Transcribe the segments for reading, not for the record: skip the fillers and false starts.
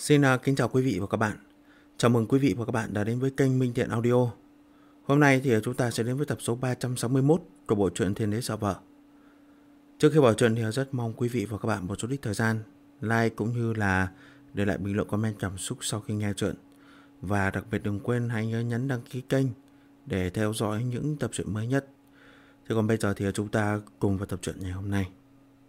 Kính chào quý vị và các bạn. Chào mừng quý vị và các bạn đã đến với kênh Minh Thiện Audio. Hôm nay thì chúng ta sẽ đến với tập số 361 của bộ truyện Thiên Đế Sợ Vợ. Trước khi vào truyện thì rất mong quý vị và các bạn một chút ít thời gian like cũng như là để lại bình luận comment cảm xúc sau khi nghe truyện. Và đặc biệt đừng quên hãy nhớ nhấn đăng ký kênh để theo dõi những tập truyện mới nhất. Thế còn bây giờ thì chúng ta cùng vào tập truyện ngày hôm nay.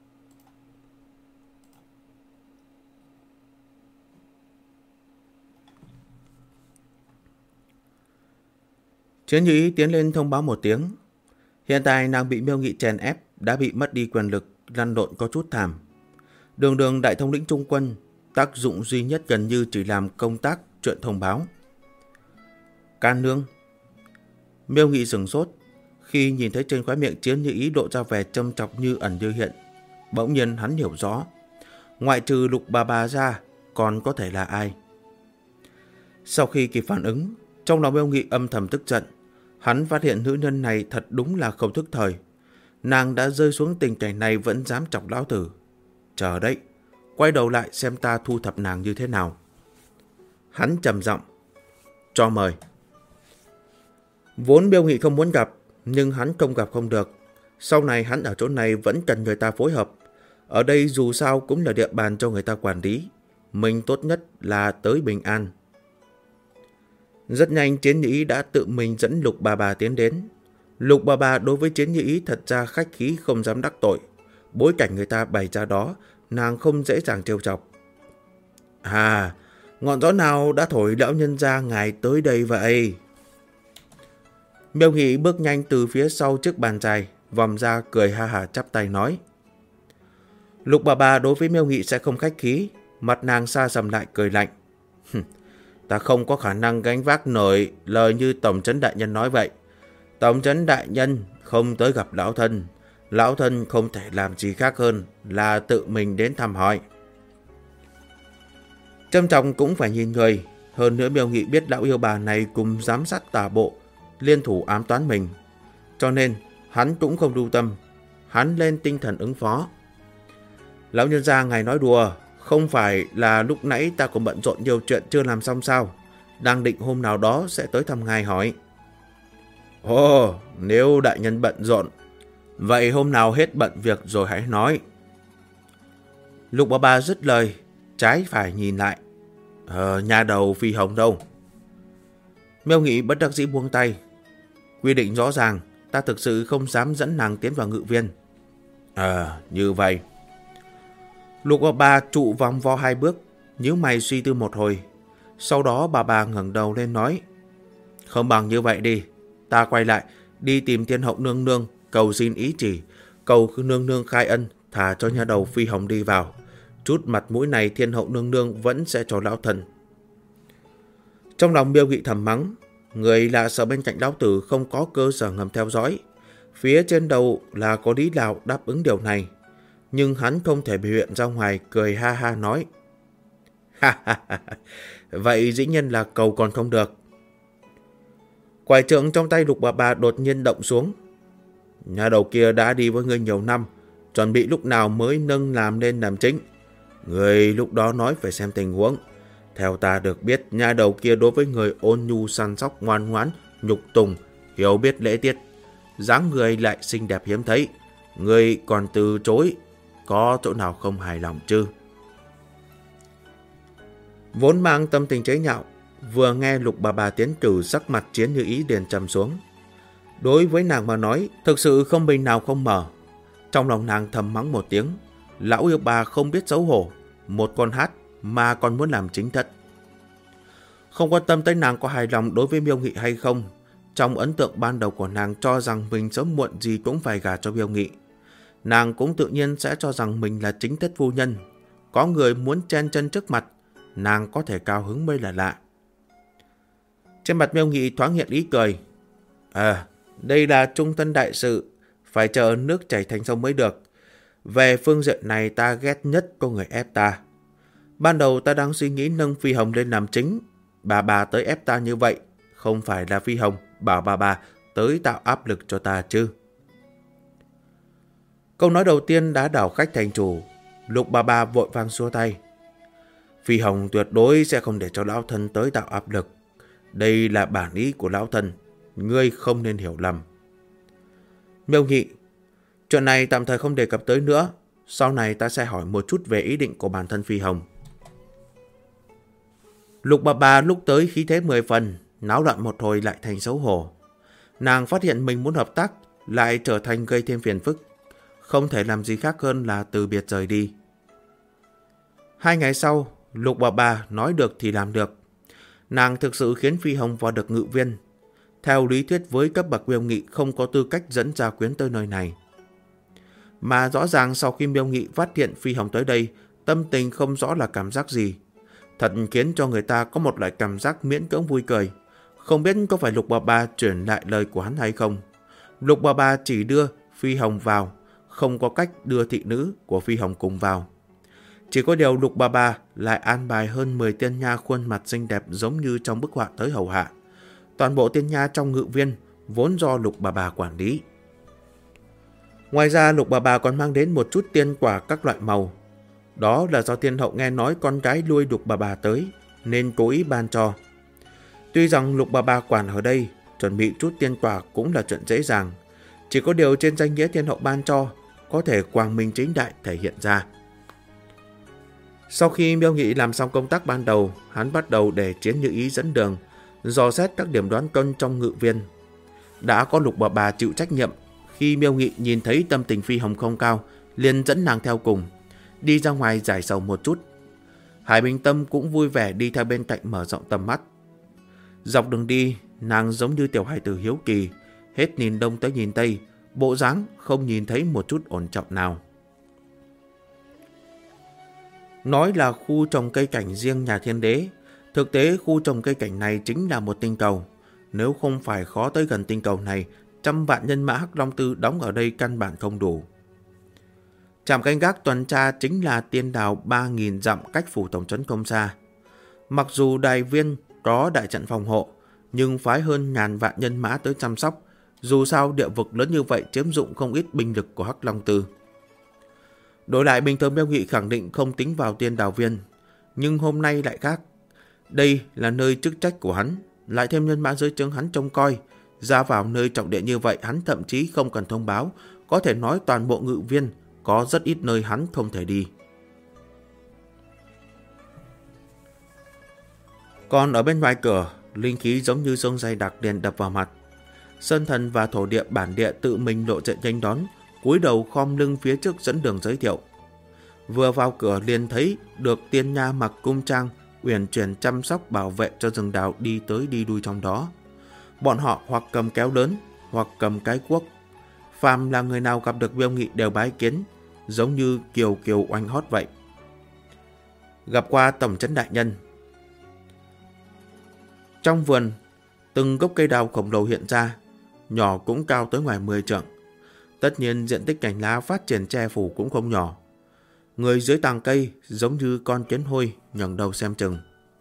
Chiến Như Ý tiến lên thông báo một tiếng. Hiện tại nàng bị Miêu Nghị chèn ép, đã bị mất đi quyền lực, lăn lộn có chút thảm. Đường Đường đại thống lĩnh trung quân, tác dụng duy nhất gần như chỉ làm công tác chuyện thông báo. Can nương. Miêu Nghị sửng sốt khi nhìn thấy trên khóe miệng Chiến Như Ý lộ ra vẻ châm chọc như ẩn như hiện. Bỗng nhiên hắn hiểu rõ, ngoại trừ Lục bà ra còn có thể là ai. Sau khi kịp phản ứng, trong lòng Miêu Nghị âm thầm tức giận. Hắn phát hiện nữ nhân này thật đúng là không thức thời. Nàng đã rơi xuống tình cảnh này vẫn dám chọc lão tử. Chờ đấy, quay đầu lại xem ta thu thập nàng như thế nào. Hắn trầm giọng, cho mời. Vốn Miêu Nghị không muốn gặp, nhưng hắn không gặp không được. Sau này hắn ở chỗ này vẫn cần người ta phối hợp. Ở đây dù sao cũng là địa bàn cho người ta quản lý. Mình tốt nhất là tới bình an. Rất nhanh Chiến Như Ý đã tự mình dẫn Lục bà tiến đến. Lục bà đối với Chiến Như Ý thật ra khách khí không dám đắc tội. Bối cảnh người ta bày ra đó, nàng không dễ dàng trêu chọc. À, ngọn gió nào đã thổi lão nhân gia ngài tới đây vậy? Miêu Nghị bước nhanh từ phía sau chiếc bàn dài, vòng ra cười ha hả chắp tay nói. Lục bà đối với Miêu Nghị sẽ không khách khí, mặt nàng xa sầm lại cười lạnh. Ta không có khả năng gánh vác nổi lời như Tổng trấn đại nhân nói vậy. Tổng trấn đại nhân không tới gặp lão thân không thể làm gì khác hơn là tự mình đến thăm hỏi. Trâm trọng cũng phải nhìn người. Hơn nữa Miêu Nghị biết lão yêu bà này cùng giám sát tà bộ, liên thủ ám toán mình. Cho nên hắn cũng không lưu tâm. Hắn lên tinh thần ứng phó. Lão nhân gia ngài nói đùa, không phải là lúc nãy ta còn bận rộn nhiều chuyện chưa làm xong sao? Đang định hôm nào đó sẽ tới thăm ngài hỏi. Ồ, nếu đại nhân bận rộn, vậy hôm nào hết bận việc rồi hãy nói. Lục bà dứt lời, trái phải nhìn lại. Nhà đầu Phi Hồng đâu? Miêu Nghị bất đắc dĩ buông tay. Quy định rõ ràng, ta thực sự không dám dẫn nàng tiến vào ngự viên. Như vậy. Lục bà trụ vòng vo hai bước, nhíu mày suy tư một hồi. Sau đó bà ngẩng đầu lên nói. Không bằng như vậy đi, ta quay lại đi tìm Thiên Hậu nương nương, cầu xin ý chỉ, cầu nương nương khai ân, thả cho nhà đầu Phi Hồng đi vào. Chút mặt mũi này Thiên Hậu nương nương vẫn sẽ cho lão thần. Trong lòng Miêu Nghị thầm mắng, người lạ sợ bên cạnh lão tử không có cơ sở ngầm theo dõi. Phía trên đầu là có lý nào đáp ứng điều này. Nhưng hắn không thể biểu hiện ra ngoài, cười ha ha nói. Vậy dĩ nhiên là cầu còn không được. Quải trượng trong tay Lục bà đột nhiên động xuống. Nhà đầu kia đã đi với ngươi nhiều năm, chuẩn bị lúc nào mới nâng làm lên làm chính. Người lúc đó nói phải xem tình huống. Theo ta được biết, nhà đầu kia đối với người ôn nhu săn sóc ngoan ngoãn, nhục tùng, hiểu biết lễ tiết, dáng người lại xinh đẹp hiếm thấy. Người còn từ chối, có chỗ nào không hài lòng chứ? Vốn mang tâm tình chế nhạo, vừa nghe Lục bà tiến cử, sắc mặt Chiến Như Ý liền trầm xuống. Đối với nàng mà nói, thực sự không bình nào không mở. Trong lòng nàng thầm mắng một tiếng, lão yêu bà không biết xấu hổ, một con hát mà còn muốn làm chính thất. Không quan tâm tới nàng có hài lòng đối với Miêu Nghị hay không, trong ấn tượng ban đầu của nàng cho rằng mình sớm muộn gì cũng phải gả cho Miêu Nghị. Nàng cũng tự nhiên sẽ cho rằng mình là chính thất phu nhân. Có người muốn chen chân trước mặt, nàng có thể cao hứng mới là lạ. Trên mặt Miêu Nghị thoáng hiện ý cười. Đây là trung thân đại sự, phải chờ nước chảy thành sông mới được. Về phương diện này ta ghét nhất có người ép ta. Ban đầu ta đang suy nghĩ nâng Phi Hồng lên làm chính. Bà tới ép ta như vậy, không phải là Phi Hồng bảo bà tới tạo áp lực cho ta chứ? Câu nói đầu tiên đã đảo khách thành chủ. Lục bà vội vàng xua tay. Phi Hồng tuyệt đối sẽ không để cho lão thân tới tạo áp lực. Đây là bản ý của lão thân, ngươi không nên hiểu lầm. Miêu Nghị, chuyện này tạm thời không đề cập tới nữa. Sau này ta sẽ hỏi một chút về ý định của bản thân Phi Hồng. Lục bà bà lúc tới khí thế 10 phần, náo loạn một hồi lại thành xấu hổ. Nàng phát hiện mình muốn hợp tác lại trở thành gây thêm phiền phức, không thể làm gì khác hơn là từ biệt rời đi. 2 ngày sau, Lục bà bà nói được thì làm được. Nàng thực sự khiến Phi Hồng vào được ngự viên. Theo lý thuyết với cấp bậc Miêu Nghị không có tư cách dẫn Gia Quyến tới nơi này. Mà rõ ràng sau khi Miêu Nghị phát hiện Phi Hồng tới đây, tâm tình không rõ là cảm giác gì. Thật khiến cho người ta có một loại cảm giác miễn cưỡng vui cười. Không biết có phải Lục bà bà chuyển lại lời của hắn hay không. Lục bà bà chỉ đưa Phi Hồng vào, không có cách đưa thị nữ của Phi Hồng cùng vào. Chỉ có điều Lục bà bà lại an bài hơn 10 tiên nha khuôn mặt xinh đẹp giống như trong bức họa tới hầu hạ. Toàn bộ tiên nha trong ngự viên vốn do Lục bà bà quản lý. Ngoài ra Lục bà bà còn mang đến một chút tiên quả các loại màu. Đó là do tiên hậu nghe nói con gái nuôi Lục bà bà tới nên cố ý ban cho. Tuy rằng Lục bà bà quản ở đây chuẩn bị chút tiên quả cũng là chuyện dễ dàng. Chỉ có điều trên danh nghĩa tiên hậu ban cho có thể quang minh chính đại thể hiện ra. Sau khi Miêu Nghị làm xong công tác ban đầu, hắn bắt đầu để Chiến Như Ý dẫn đường, dò xét các điểm đoán cân trong ngự viên. Đã có Lục bà bà chịu trách nhiệm, khi Miêu Nghị nhìn thấy tâm tình Phi Hồng không cao, liền dẫn nàng theo cùng, đi ra ngoài giải sầu một chút. Hải Bình Tâm cũng vui vẻ đi theo bên cạnh mở rộng tầm mắt. Dọc đường đi, nàng giống như tiểu hài tử hiếu kỳ, hết nhìn đông tới nhìn tây, bộ dáng không nhìn thấy một chút ổn trọng nào. Nói là khu trồng cây cảnh riêng nhà Thiên Đế, thực tế khu trồng cây cảnh này chính là một tinh cầu. Nếu không phải khó tới gần tinh cầu này, 100 vạn nhân mã Hắc Long Tư đóng ở đây căn bản không đủ. Trạm canh gác tuần tra chính là tiên đào 3.000 dặm cách phủ tổng trấn không xa. Mặc dù đài viên có đại trận phòng hộ, nhưng phái hơn ngàn vạn nhân mã tới chăm sóc. Dù sao địa vực lớn như vậy chiếm dụng không ít binh lực của Hắc Long Tư. Đổi lại bình thường Miêu Nghị khẳng định không tính vào tiên đào viên, nhưng hôm nay lại khác. Đây là nơi chức trách của hắn, lại thêm nhân mã dưới trướng hắn trông coi. Ra vào nơi trọng địa như vậy hắn thậm chí không cần thông báo, có thể nói toàn bộ ngự viên có rất ít nơi hắn không thể đi. Còn ở bên ngoài cửa, linh khí giống như sông dày đặc liền đập vào mặt. Sơn thần và thổ địa bản địa tự mình lộ diện nghênh đón, cúi đầu khom lưng phía trước dẫn đường giới thiệu. Vừa vào cửa liền thấy được tiên nha mặc cung trang, uyển chuyển chăm sóc bảo vệ cho rừng đào đi tới đi lui trong đó. Bọn họ hoặc cầm kéo lớn, hoặc cầm cái cuốc. Phàm là người nào gặp được Miêu Nghị đều bái kiến, giống như kiều kiều oanh hót vậy. Gặp qua tổng trấn đại nhân. Trong vườn, từng gốc cây đào khổng lồ hiện ra, nhỏ cũng cao tới ngoài 10 trượng. Tất nhiên diện tích cành lá phát triển che phủ cũng không nhỏ. Người dưới tàng cây giống như con kiến hôi ngẩng đầu xem chừng.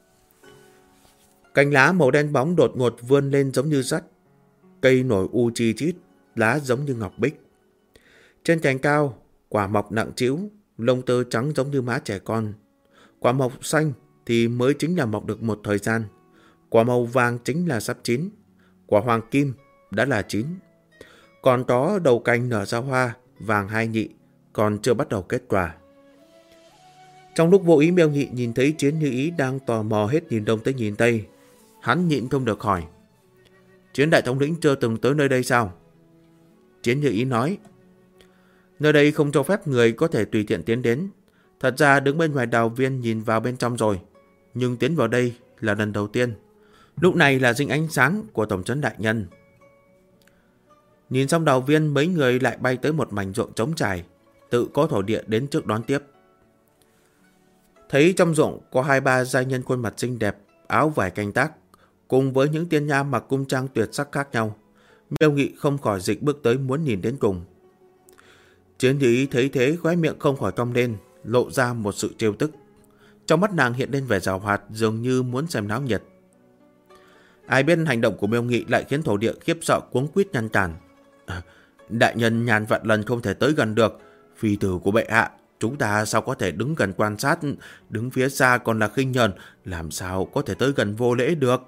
Cành lá màu đen bóng đột ngột vươn lên giống như sắt. Cây nổi u chi chít, lá giống như ngọc bích. Trên cành cao, quả mọc nặng trĩu, lông tơ trắng giống như má trẻ con. Quả mọc xanh thì mới chính là mọc được một thời gian. Quả màu vàng chính là sắp chín. Quả hoàng kim đã là chín. Còn có đầu cành nở ra hoa, vàng hai nhị, còn chưa bắt đầu kết quả. Trong lúc vô ý Miêu Nghị nhìn thấy Chiến Như Ý đang tò mò hết nhìn đông tới nhìn tây. Hắn nhịn không được hỏi: Chiến đại thống lĩnh chưa từng tới nơi đây sao? Chiến Như Ý nói: Nơi đây không cho phép người có thể tùy tiện tiến đến. Thật ra đứng bên ngoài đào viên nhìn vào bên trong rồi, nhưng tiến vào đây là lần đầu tiên. Lúc này là dinh ánh sáng của tổng trấn đại nhân. Nhìn xong đào viên, mấy người lại bay tới một mảnh ruộng trống trải, tự có thổ địa đến trước đón tiếp. Thấy trong ruộng có 2-3 giai nhân khuôn mặt xinh đẹp, áo vải canh tác, cùng với những tiên nha mặc cung trang tuyệt sắc khác nhau. Miêu Nghị không khỏi dịch bước tới muốn nhìn đến cùng. Chiến Như Ý thấy thế khóe miệng không khỏi cong lên, lộ ra một sự trêu tức. Trong mắt nàng hiện lên vẻ giảo hoạt, dường như muốn xem náo nhiệt. Ai biết hành động của Miêu Nghị lại khiến thổ địa khiếp sợ cuống quýt ngăn cản. Đại nhân ngàn vạn lần không thể tới gần được, phi tử của bệ hạ Chúng ta sao có thể đứng gần quan sát, đứng phía xa còn là khinh nhờn, làm sao có thể tới gần vô lễ được.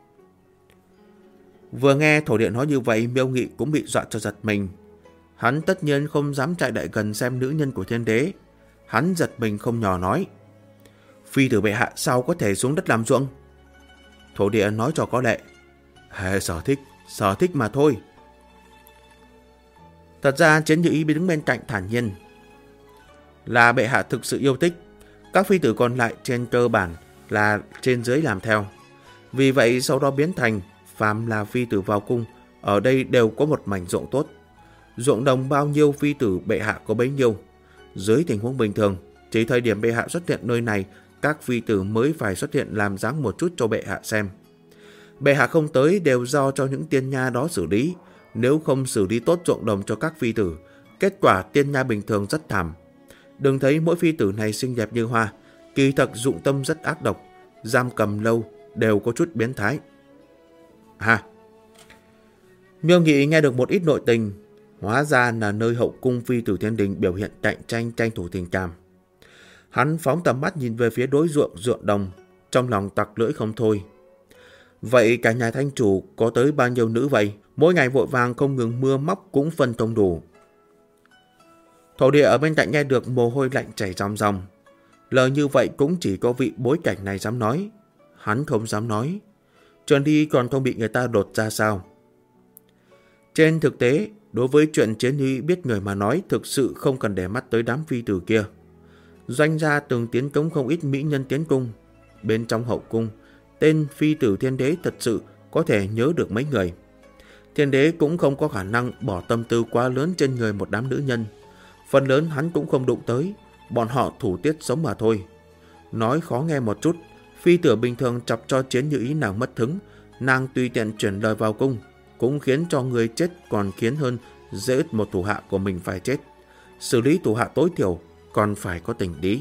Vừa nghe thổ địa nói như vậy, Miêu Nghị cũng bị dọa cho giật mình. Hắn tất nhiên không dám chạy lại gần xem nữ nhân của thiên đế. Hắn giật mình không nhỏ nói: Phi tử bệ hạ sao có thể xuống đất làm ruộng? Thổ địa nói cho có lệ: Sở thích mà thôi. Thật ra Chiến Như Ý đứng bên cạnh thản nhiên: Là bệ hạ thực sự yêu thích, các phi tử còn lại trên cơ bản là trên dưới làm theo. Vì vậy sau đó biến thành phàm là phi tử vào cung, ở đây đều có một mảnh ruộng tốt. Ruộng đồng bao nhiêu phi tử bệ hạ có bấy nhiêu. Dưới tình huống bình thường, chỉ thời điểm bệ hạ xuất hiện nơi này, các phi tử mới phải xuất hiện làm dáng một chút cho bệ hạ xem. Bệ hạ không tới đều do cho những tiên nha đó xử lý. Nếu không xử lý tốt ruộng đồng cho các phi tử, kết quả tiên nha bình thường rất thảm. Đừng thấy mỗi phi tử này xinh đẹp như hoa, kỳ thực dụng tâm rất ác độc, giam cầm lâu đều có chút biến thái. Miêu Nghị nghe được một ít nội tình, hóa ra là nơi hậu cung phi tử thiên đình biểu hiện cạnh tranh tranh thủ tình cảm. Hắn phóng tầm mắt nhìn về phía đối ruộng đồng, trong lòng tặc lưỡi không thôi. Vậy cả nhà thanh chủ có tới bao nhiêu nữ vậy? Mỗi ngày vội vàng không ngừng mưa móc cũng phân không đủ. Thổ địa ở bên cạnh nghe được mồ hôi lạnh chảy ròng ròng. Lời như vậy cũng chỉ có vị bối cảnh này dám nói. Hắn không dám nói. Trần đi còn không bị người ta đột ra sao? Trên thực tế, đối với chuyện Chiến Như biết người mà nói, thực sự không cần để mắt tới đám phi tử kia. Doanh gia từng tiến cống không ít mỹ nhân tiến cung. Bên trong hậu cung, tên phi tử thiên đế thật sự có thể nhớ được mấy người. Thiên đế cũng không có khả năng bỏ tâm tư quá lớn trên người một đám nữ nhân. Phần lớn hắn cũng không đụng tới, bọn họ thủ tiết sống mà thôi. Nói khó nghe một chút, phi tử bình thường chọc cho Chiến Như Ý nàng mất hứng, nàng tùy tiện chuyển lời vào cung, cũng khiến cho người chết còn khiến hơn dễ ức một thủ hạ của mình phải chết. Xử lý thủ hạ tối thiểu còn phải có tình lý.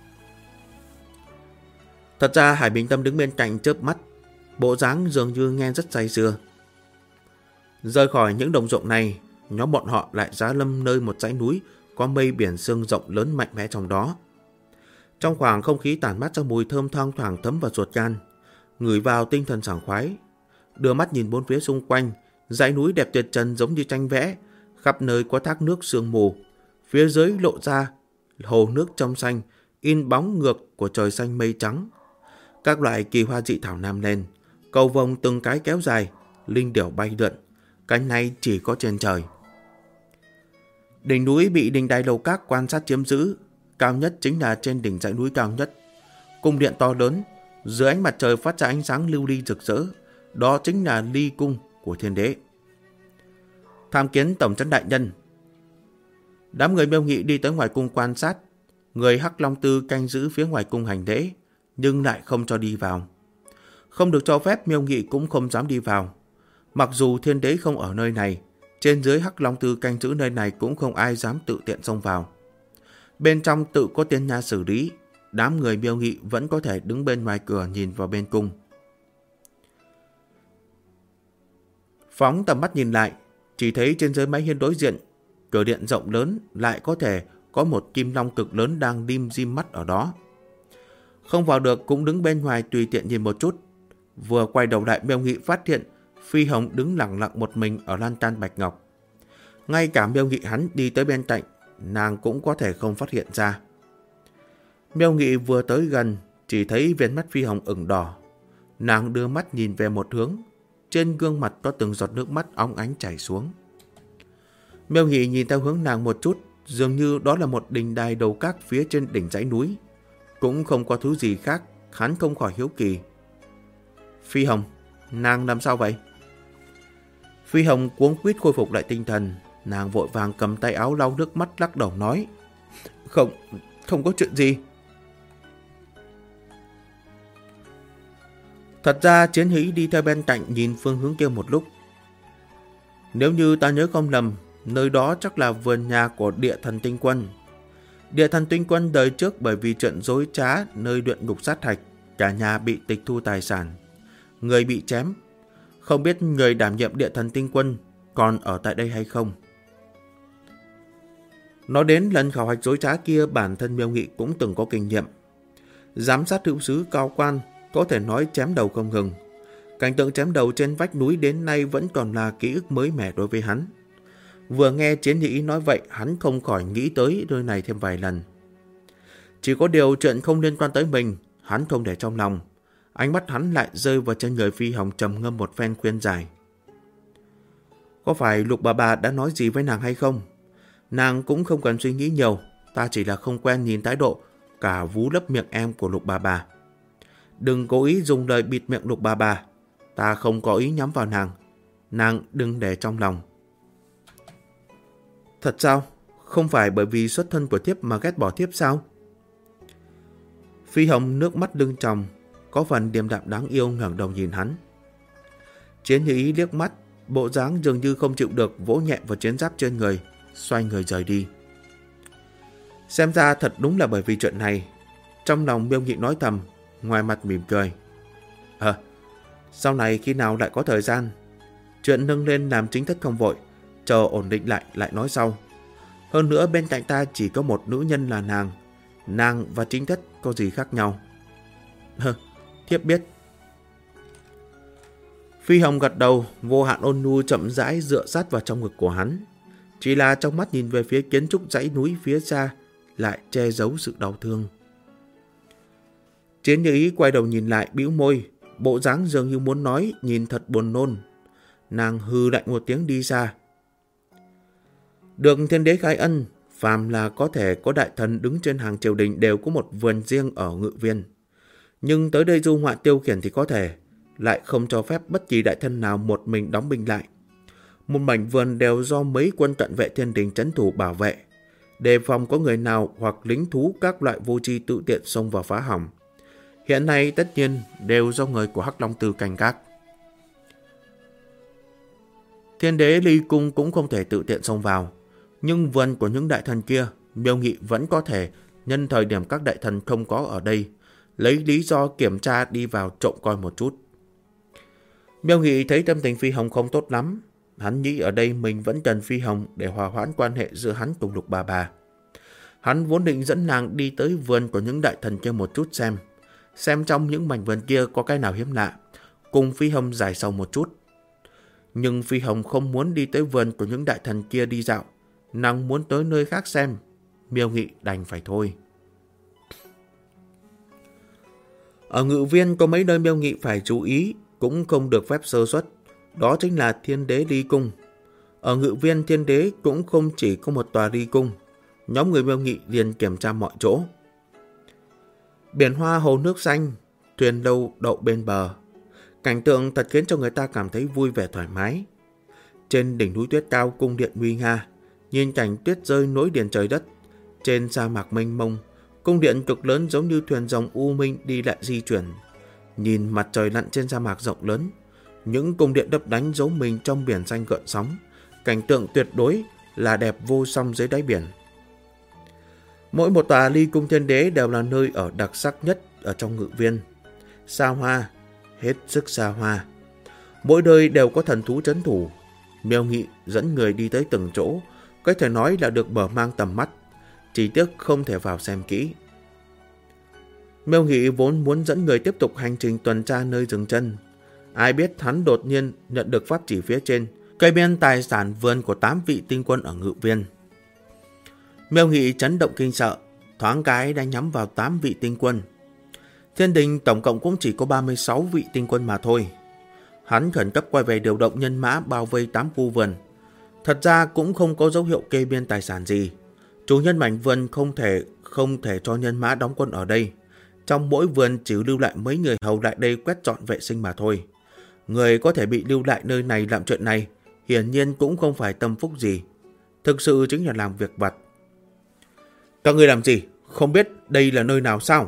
Thật ra Hải Bình Tâm đứng bên cạnh chớp mắt, bộ dáng dường như nghe rất say sưa. Rời khỏi những đồng ruộng này, nhóm bọn họ lại giá lâm nơi một dãy núi có mây biển sương rộng lớn mạnh mẽ trong đó. Trong khoảng không khí tản mát ra mùi thơm thoang thoảng thấm vào ruột gan, ngửi vào tinh thần sảng khoái. Đưa mắt nhìn bốn phía xung quanh, dãy núi đẹp tuyệt trần giống như tranh vẽ, khắp nơi có thác nước sương mù, phía dưới lộ ra hồ nước trong xanh, in bóng ngược của trời xanh mây trắng. Các loại kỳ hoa dị thảo nam lên, cầu vồng từng cái kéo dài, linh điểu bay lượn, cánh này chỉ có trên trời. Đỉnh núi bị đình đài lầu các quan sát chiếm giữ, cao nhất chính là trên đỉnh dãy núi cao nhất. Cung điện to lớn, dưới ánh mặt trời phát ra ánh sáng lưu ly rực rỡ, đó chính là ly cung của thiên đế. Tham kiến tổng trấn đại nhân. Đám người Miêu Nghị đi tới ngoài cung quan sát, người Hắc Long Tư canh giữ phía ngoài cung hành lễ, nhưng lại không cho đi vào. Không được cho phép, Miêu Nghị cũng không dám đi vào. Mặc dù thiên đế không ở nơi này, trên dưới Hắc Long Tư canh giữ nơi này cũng không ai dám tự tiện xông vào. Bên trong tự có tiên nha xử lý, đám người Miêu Nghị vẫn có thể đứng bên ngoài cửa nhìn vào bên cung. Phóng tầm mắt nhìn lại, chỉ thấy trên dưới mái hiên đối diện, cửa điện rộng lớn lại có thể có một kim long cực lớn đang lim dim mắt ở đó. Không vào được cũng đứng bên ngoài tùy tiện nhìn một chút. Vừa quay đầu lại, Miêu Nghị phát hiện Phi Hồng đứng lặng lặng một mình ở lan can bạch ngọc. Ngay cả Miêu Nghị hắn đi tới bên cạnh, nàng cũng có thể không phát hiện ra. Miêu Nghị vừa tới gần, chỉ thấy viên mắt Phi Hồng ửng đỏ. Nàng đưa mắt nhìn về một hướng, trên gương mặt có từng giọt nước mắt óng ánh chảy xuống. Miêu Nghị nhìn theo hướng nàng một chút, dường như đó là một đình đài đầu các phía trên đỉnh dãy núi. Cũng không có thứ gì khác, hắn không khỏi hiếu kỳ. Phi Hồng, nàng làm sao vậy? Phi Hồng cuống quýt khôi phục lại tinh thần, nàng vội vàng cầm tay áo lau nước mắt lắc đầu nói: Không có chuyện gì. Thật ra Chiến Hỷ đi theo bên cạnh nhìn phương hướng kia một lúc. Nếu như ta nhớ không lầm, nơi đó chắc là vườn nhà của Địa Thần Tinh Quân. Địa Thần Tinh Quân đời trước bởi vì trận dối trá nơi luyện ngục sát hạch, cả nhà bị tịch thu tài sản, người bị chém. Không biết người đảm nhiệm Địa Thần Tinh Quân còn ở tại đây hay không? Nói đến lần khảo hạch dối trá kia, bản thân Miêu Nghị cũng từng có kinh nghiệm. Giám sát hữu sứ cao quan, có thể nói chém đầu không ngừng. Cảnh tượng chém đầu trên vách núi đến nay vẫn còn là ký ức mới mẻ đối với hắn. Vừa nghe Chiến Nhị Ý nói vậy, hắn không khỏi nghĩ tới nơi này thêm vài lần. Chỉ có điều chuyện không liên quan tới mình, hắn không để trong lòng. Ánh mắt hắn lại rơi vào trên người Phi Hồng, trầm ngâm một phen khuyên giải. Có phải Lục bà đã nói gì với nàng hay không? Nàng cũng không cần suy nghĩ nhiều, ta chỉ là không quen nhìn thái độ cả vú lấp miệng em của Lục bà. Đừng cố ý dùng lời bịt miệng Lục bà, ta không có ý nhắm vào nàng đừng để trong lòng. Thật sao? Không phải bởi vì xuất thân của thiếp mà ghét bỏ thiếp sao? Phi Hồng nước mắt lưng tròng, có phần điềm đạm đáng yêu ngẩng đầu nhìn hắn. Chiến Như Ý liếc mắt, bộ dáng dường như không chịu được, vỗ nhẹ vào chiến giáp trên người, xoay người rời đi. Xem ra thật đúng là bởi vì chuyện này. Trong lòng Miêu Nghị nói thầm, ngoài mặt mỉm cười. Sau này khi nào lại có thời gian, chuyện nâng lên làm chính thất không vội, chờ ổn định lại nói sau. Hơn nữa bên cạnh ta chỉ có một nữ nhân là nàng và chính thất có gì khác nhau? Thiếp biết. Phi Hồng gật đầu, vô hạn ôn nhu chậm rãi dựa sát vào trong ngực của hắn. Chỉ là trong mắt nhìn về phía kiến trúc dãy núi phía xa lại che giấu sự đau thương. Chiến Như Ý quay đầu nhìn lại, bĩu môi, bộ dáng dường như muốn nói, nhìn thật buồn nôn. Nàng hừ lạnh một tiếng đi xa. Được thiên đế khai ân, phàm là có thể có đại thần đứng trên hàng triều đình đều có một vườn riêng ở Ngự Viên. Nhưng tới đây du ngoạn tiêu khiển thì có thể, lại không cho phép bất kỳ đại thân nào một mình đóng binh lại. Một mảnh vườn đều do mấy quân cận vệ thiên đình trấn thủ bảo vệ, đề phòng có người nào hoặc lính thú các loại vô tri tự tiện xông vào phá hỏng. Hiện nay tất nhiên đều do người của Hắc Long Tư canh gác. Thiên đế ly cung cũng không thể tự tiện xông vào, nhưng vườn của những đại thần kia, Miêu Nghị vẫn có thể nhân thời điểm các đại thần không có ở đây, lấy lý do kiểm tra đi vào trộm coi một chút. Miêu Nghị thấy tâm tình Phi Hồng không tốt lắm. Hắn nghĩ ở đây mình vẫn cần Phi Hồng để hòa hoãn quan hệ giữa hắn cùng Lục bà. Hắn vốn định dẫn nàng đi tới vườn của những đại thần kia một chút xem trong những mảnh vườn kia có cái nào hiếm lạ, cùng Phi Hồng giải sầu một chút. Nhưng Phi Hồng không muốn đi tới vườn của những đại thần kia đi dạo, nàng muốn tới nơi khác xem. Miêu Nghị đành phải thôi. Ở Ngự Viên có mấy nơi Miêu Nghị phải chú ý, cũng không được phép sơ suất. Đó chính là Thiên Đế Ly Cung. Ở Ngự Viên Thiên Đế cũng không chỉ có một tòa Ly Cung. Nhóm người Miêu Nghị liền kiểm tra mọi chỗ. Biển hoa hồ nước xanh, thuyền lâu đậu bên bờ. Cảnh tượng thật khiến cho người ta cảm thấy vui vẻ thoải mái. Trên đỉnh núi tuyết cao cung điện nguy nga, nhìn cảnh tuyết rơi nối liền trời đất. Trên sa mạc mênh mông, cung điện cực lớn giống như thuyền rồng u minh đi lại di chuyển. Nhìn mặt trời lặn trên sa mạc rộng lớn, những cung điện đấp đánh giấu mình trong biển xanh gợn sóng. Cảnh tượng tuyệt đối là đẹp vô song dưới đáy biển. Mỗi một tòa Ly Cung Thiên Đế đều là nơi ở đặc sắc nhất ở trong Ngự Viên. Xa hoa, hết sức xa hoa. Mỗi nơi đều có thần thú trấn thủ. Miêu Nghị dẫn người đi tới từng chỗ, có thể nói là được mở mang tầm mắt, chỉ tiếc không thể vào xem kỹ. Miêu Nghị vốn muốn dẫn người tiếp tục hành trình tuần tra nơi dừng chân. Ai biết hắn đột nhiên nhận được pháp chỉ phía trên, cây biên tài sản vườn của 8 vị tinh quân ở Ngự Viên. Miêu Nghị chấn động kinh sợ, thoáng cái đã nhắm vào 8 vị tinh quân. Thiên đình tổng cộng cũng chỉ có 36 vị tinh quân mà thôi. Hắn khẩn cấp quay về điều động nhân mã bao vây 8 khu vườn. Thật ra cũng không có dấu hiệu kê biên tài sản gì. Chủ nhân mảnh vườn không thể cho nhân mã đóng quân ở đây. Trong mỗi vườn chỉ lưu lại mấy người hầu lại đây quét dọn vệ sinh mà thôi. Người có thể bị lưu lại nơi này làm chuyện này, hiển nhiên cũng không phải tâm phúc gì. Thực sự chính là làm việc vặt. Các người làm gì? Không biết đây là nơi nào sao?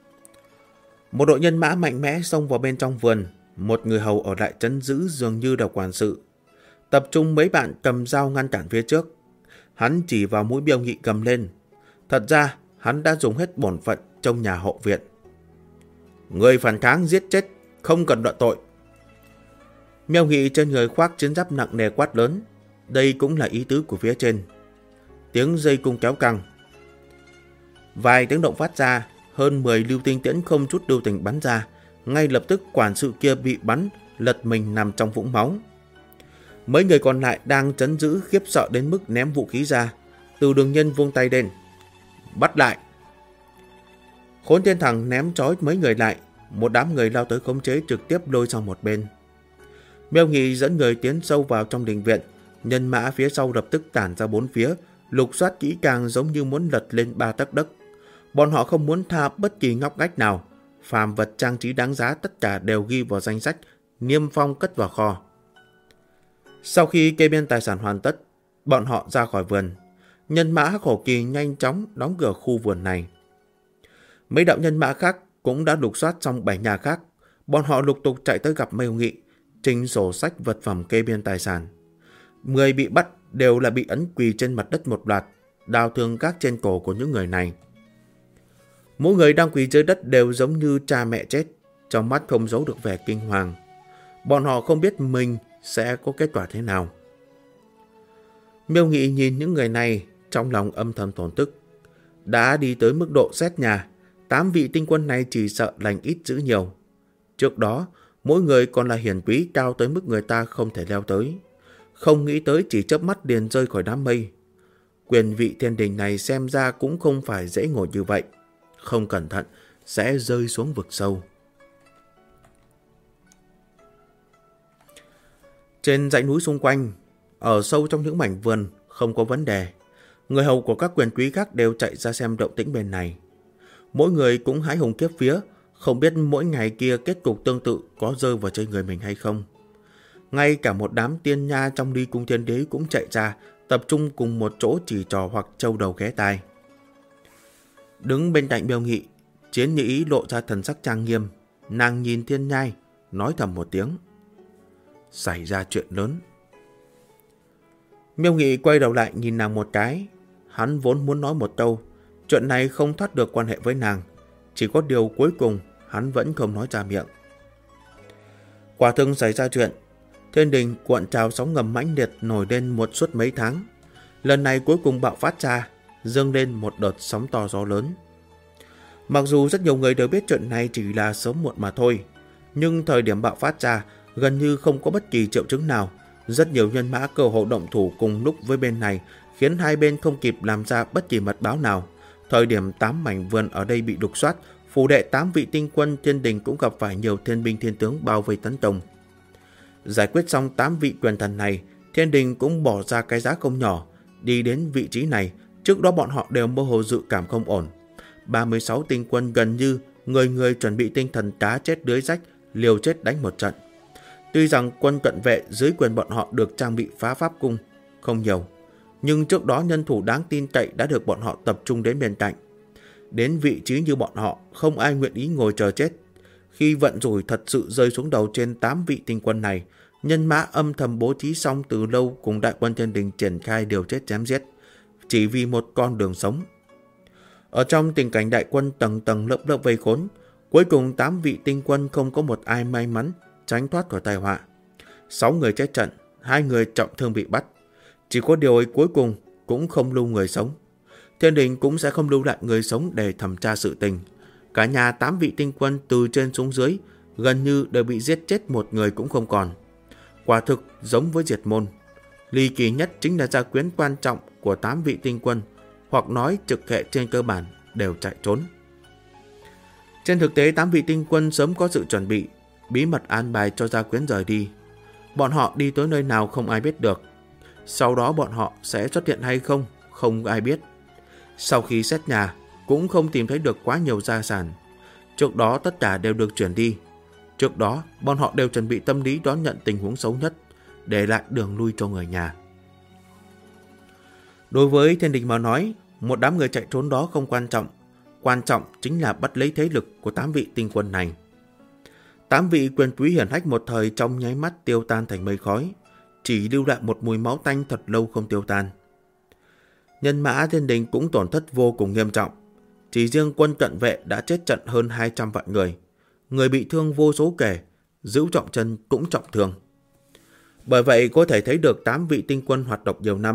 Một đội nhân mã mạnh mẽ xông vào bên trong vườn. Một người hầu ở lại trấn giữ dường như là quản sự. Tập trung mấy bạn cầm dao ngăn cản phía trước. Hắn chỉ vào mũi Miêu Nghị cầm lên. Thật ra hắn đã dùng hết bổn phận trong nhà hậu viện. Người phản kháng giết chết, không cần đợi tội. Miêu Nghị trên người khoác chiến giáp nặng nề quát lớn. Đây cũng là ý tứ của phía trên. tiếng dây cung kéo căng. Vài tiếng động phát ra, hơn 10 lưu tinh tiễn không chút lưu tình bắn ra. Ngay lập tức quản sự kia bị bắn, lật mình nằm trong vũng máu. Mấy người còn lại đang trấn giữ khiếp sợ đến mức ném vũ khí ra. Từ Đường Nhân vung tay lên. Bắt lại! Khốn Thiên Thằng ném trói mấy người lại. Một đám người lao tới khống chế, trực tiếp lôi sang một bên. Miêu Nghị dẫn người tiến sâu vào trong đình viện. Nhân mã phía sau lập tức tản ra bốn phía, lục soát kỹ càng giống như muốn lật lên 3 tấc đất. Bọn họ không muốn tha bất kỳ ngóc ngách nào. Phàm vật trang trí đáng giá tất cả đều ghi vào danh sách, niêm phong cất vào kho. Sau khi kê biên tài sản hoàn tất, bọn họ ra khỏi vườn. Nhân mã Khổ Kỳ nhanh chóng đóng cửa khu vườn này. Mấy đạo nhân mã khác cũng đã lục soát xong 7 nhà khác. Bọn họ lục tục chạy tới gặp Miêu Nghị, trình sổ sách vật phẩm kê biên tài sản. 10 bị bắt đều là bị ấn quỳ trên mặt đất một loạt, đào thương các trên cổ của những người này. Mỗi người đang quỳ dưới đất đều giống như cha mẹ chết, trong mắt không giấu được vẻ kinh hoàng. Bọn họ không biết mình sẽ có kết quả thế nào. Miêu Nghị nhìn những người này, trong lòng âm thầm thổn thức. Đã đi tới mức độ xét nhà, 8 vị tinh quân này chỉ sợ lành ít dữ nhiều. Trước đó, mỗi người còn là hiển quý cao tới mức người ta không thể leo tới. Không nghĩ tới chỉ chớp mắt liền rơi khỏi đám mây. Quyền vị thiên đình này xem ra cũng không phải dễ ngồi như vậy. Không cẩn thận sẽ rơi xuống vực sâu. Trên dãy núi xung quanh, ở sâu trong những mảnh vườn, không có vấn đề. Người hầu của các quyền quý khác đều chạy ra xem động tĩnh bên này. Mỗi người cũng hái hùng kiếp vía, không biết mỗi ngày kia kết cục tương tự có rơi vào trên người mình hay không. Ngay cả một đám tiên nha trong Ly Cung Thiên Đế cũng chạy ra, tập trung cùng một chỗ chỉ trò hoặc trâu đầu ghé tai. Đứng bên cạnh Miêu Nghị, Chiến Nhĩ lộ ra thần sắc trang nghiêm. Nàng nhìn Thiên Nhai, nói thầm một tiếng. Xảy ra chuyện lớn. Miêu Nghị quay đầu lại nhìn nàng một cái. Hắn vốn muốn nói một câu, chuyện này không thoát được quan hệ với nàng. Chỉ có điều cuối cùng hắn vẫn không nói ra miệng. Quả thực xảy ra chuyện. Thiên đình cuộn trào sóng ngầm mãnh liệt nổi lên một suốt mấy tháng. Lần này cuối cùng bạo phát ra, dâng lên một đợt sóng to gió lớn. Mặc dù rất nhiều người đều biết chuyện này chỉ là sớm muộn mà thôi, nhưng thời điểm bạo phát ra gần như không có bất kỳ triệu chứng nào. Rất nhiều nhân mã cơ hội động thủ cùng lúc với bên này, khiến hai bên không kịp làm ra bất kỳ mật báo nào. Thời điểm 8 mảnh vườn ở đây bị đục soát, phủ đệ 8 vị tinh quân thiên đình cũng gặp phải nhiều thiên binh thiên tướng bao vây tấn công. Giải quyết xong 8 vị quyền thần này, thiên đình cũng bỏ ra cái giá không nhỏ. Đi đến vị trí này, trước đó bọn họ đều mơ hồ dự cảm không ổn. 36 tinh quân gần như người người chuẩn bị tinh thần cá chết lưới rách, liều chết đánh một trận. Tuy rằng quân cận vệ dưới quyền bọn họ được trang bị phá pháp cung không nhiều, nhưng trước đó nhân thủ đáng tin cậy đã được bọn họ tập trung đến bên cạnh. Đến vị trí như bọn họ, không ai nguyện ý ngồi chờ chết. Khi vận rủi thật sự rơi xuống đầu trên 8 vị tinh quân này, nhân mã âm thầm bố trí xong từ lâu cùng đại quân thiên đình triển khai điều chết chém giết, chỉ vì một con đường sống. Ở trong tình cảnh đại quân tầng tầng lớp lớp vây khốn, cuối cùng 8 vị tinh quân không có một ai may mắn tránh thoát khỏi tai họa. 6 người chết trận, 2 người trọng thương bị bắt. Chỉ có điều ấy cuối cùng cũng không lưu người sống. Thiên đình cũng sẽ không lưu lại người sống để thẩm tra sự tình. Cả nhà 8 vị tinh quân từ trên xuống dưới gần như đều bị giết chết, một người cũng không còn. Quả thực giống với diệt môn. Ly kỳ nhất chính là gia quyến quan trọng của 8 vị tinh quân, hoặc nói trực hệ trên cơ bản đều chạy trốn. Trên thực tế 8 vị tinh quân sớm có sự chuẩn bị, bí mật an bài cho gia quyến rời đi. Bọn họ đi tới nơi nào không ai biết được. Sau đó bọn họ sẽ xuất hiện hay không, không ai biết. Sau khi xét nhà, cũng không tìm thấy được quá nhiều gia sản. Trước đó tất cả đều được chuyển đi. Trước đó, bọn họ đều chuẩn bị tâm lý đón nhận tình huống xấu nhất, để lại đường lui cho người nhà. Đối với thiên đình mà nói, một đám người chạy trốn đó không quan trọng. Quan trọng chính là bắt lấy thế lực của 8 vị tinh quân này. 8 vị quyền quý hiển hách một thời trong nháy mắt tiêu tan thành mây khói, chỉ lưu lại một mùi máu tanh thật lâu không tiêu tan. Nhân mã thiên đình cũng tổn thất vô cùng nghiêm trọng. Chỉ riêng quân cận vệ đã chết trận hơn 200 vạn người. Người bị thương vô số kể, Dữu Trọng Chân cũng trọng thương. Bởi vậy có thể thấy được 8 vị tinh quân hoạt động nhiều năm,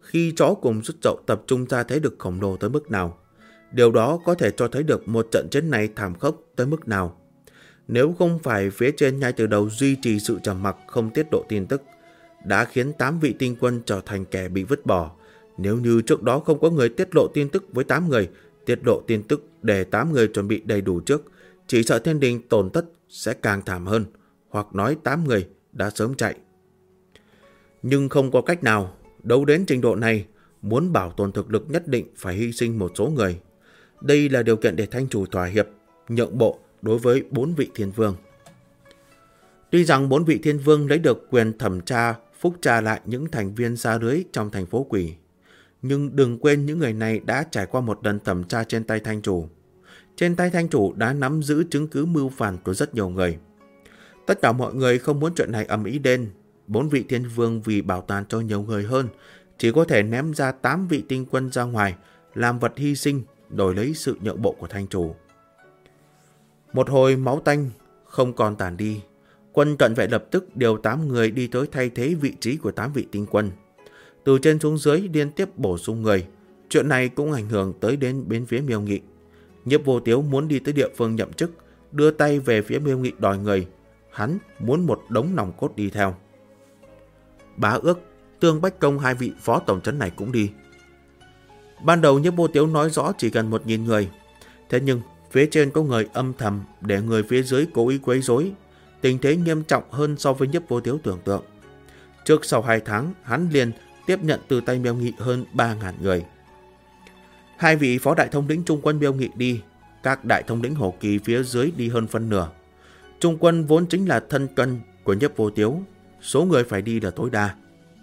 khi chó cùng rút dậu tập trung ra thế lực khổng lồ tới mức nào. Điều đó có thể cho thấy được một trận chiến này thảm khốc tới mức nào. Nếu không phải phía trên ngay từ đầu duy trì sự trầm mặc không tiết lộ tin tức, đã khiến 8 vị tinh quân trở thành kẻ bị vứt bỏ. Nếu như trước đó không có người tiết lộ tin tức với 8 người, tiết lộ tin tức để 8 người chuẩn bị đầy đủ trước, chỉ sợ thiên đình tổn thất sẽ càng thảm hơn, hoặc nói 8 người đã sớm chạy. Nhưng không có cách nào, đấu đến trình độ này, muốn bảo tồn thực lực nhất định phải hy sinh một số người. Đây là điều kiện để Thanh Chủ thỏa hiệp, nhượng bộ đối với 4 vị thiên vương. Tuy rằng 4 vị thiên vương lấy được quyền thẩm tra, phúc tra lại những thành viên xa lưới trong thành phố quỷ, nhưng đừng quên những người này đã trải qua một lần thẩm tra trên tay Thanh Chủ. Trên tay Thanh Chủ đã nắm giữ chứng cứ mưu phản của rất nhiều người. Tất cả mọi người không muốn chuyện này ầm ĩ lên. 4 vị thiên vương vì bảo toàn cho nhiều người hơn, chỉ có thể ném ra 8 vị tinh quân ra ngoài, làm vật hy sinh, đổi lấy sự nhượng bộ của Thanh Chủ. Một hồi máu tanh không còn tàn đi, quân cận vệ lập tức điều 8 người đi tới thay thế vị trí của 8 vị tinh quân. Từ trên xuống dưới liên tiếp bổ sung người. Chuyện này cũng ảnh hưởng tới đến bên phía Miêu Nghị. Nhiếp Vô Tiếu muốn đi tới địa phương nhậm chức, đưa tay về phía Miêu Nghị đòi người. Hắn muốn một đống nòng cốt đi theo. Bá Ước, Tương Bách Công, 2 vị phó tổng trấn này cũng đi. Ban đầu Nhiếp Vô Tiếu nói rõ chỉ cần 1.000 người. Thế nhưng phía trên có người âm thầm để người phía dưới cố ý quấy rối. Tình thế nghiêm trọng hơn so với Nhiếp Vô Tiếu tưởng tượng. Trước sau 2 tháng, hắn liền tiếp nhận từ tay Miêu Nghị hơn 3.000 người. 2 vị phó đại thống lĩnh trung quân Miêu Nghị đi, các đại thống lĩnh Hổ Kỳ phía dưới đi hơn phân nửa. Trung quân vốn chính là thân cân của Nhiếp Vô Tiếu, số người phải đi là tối đa.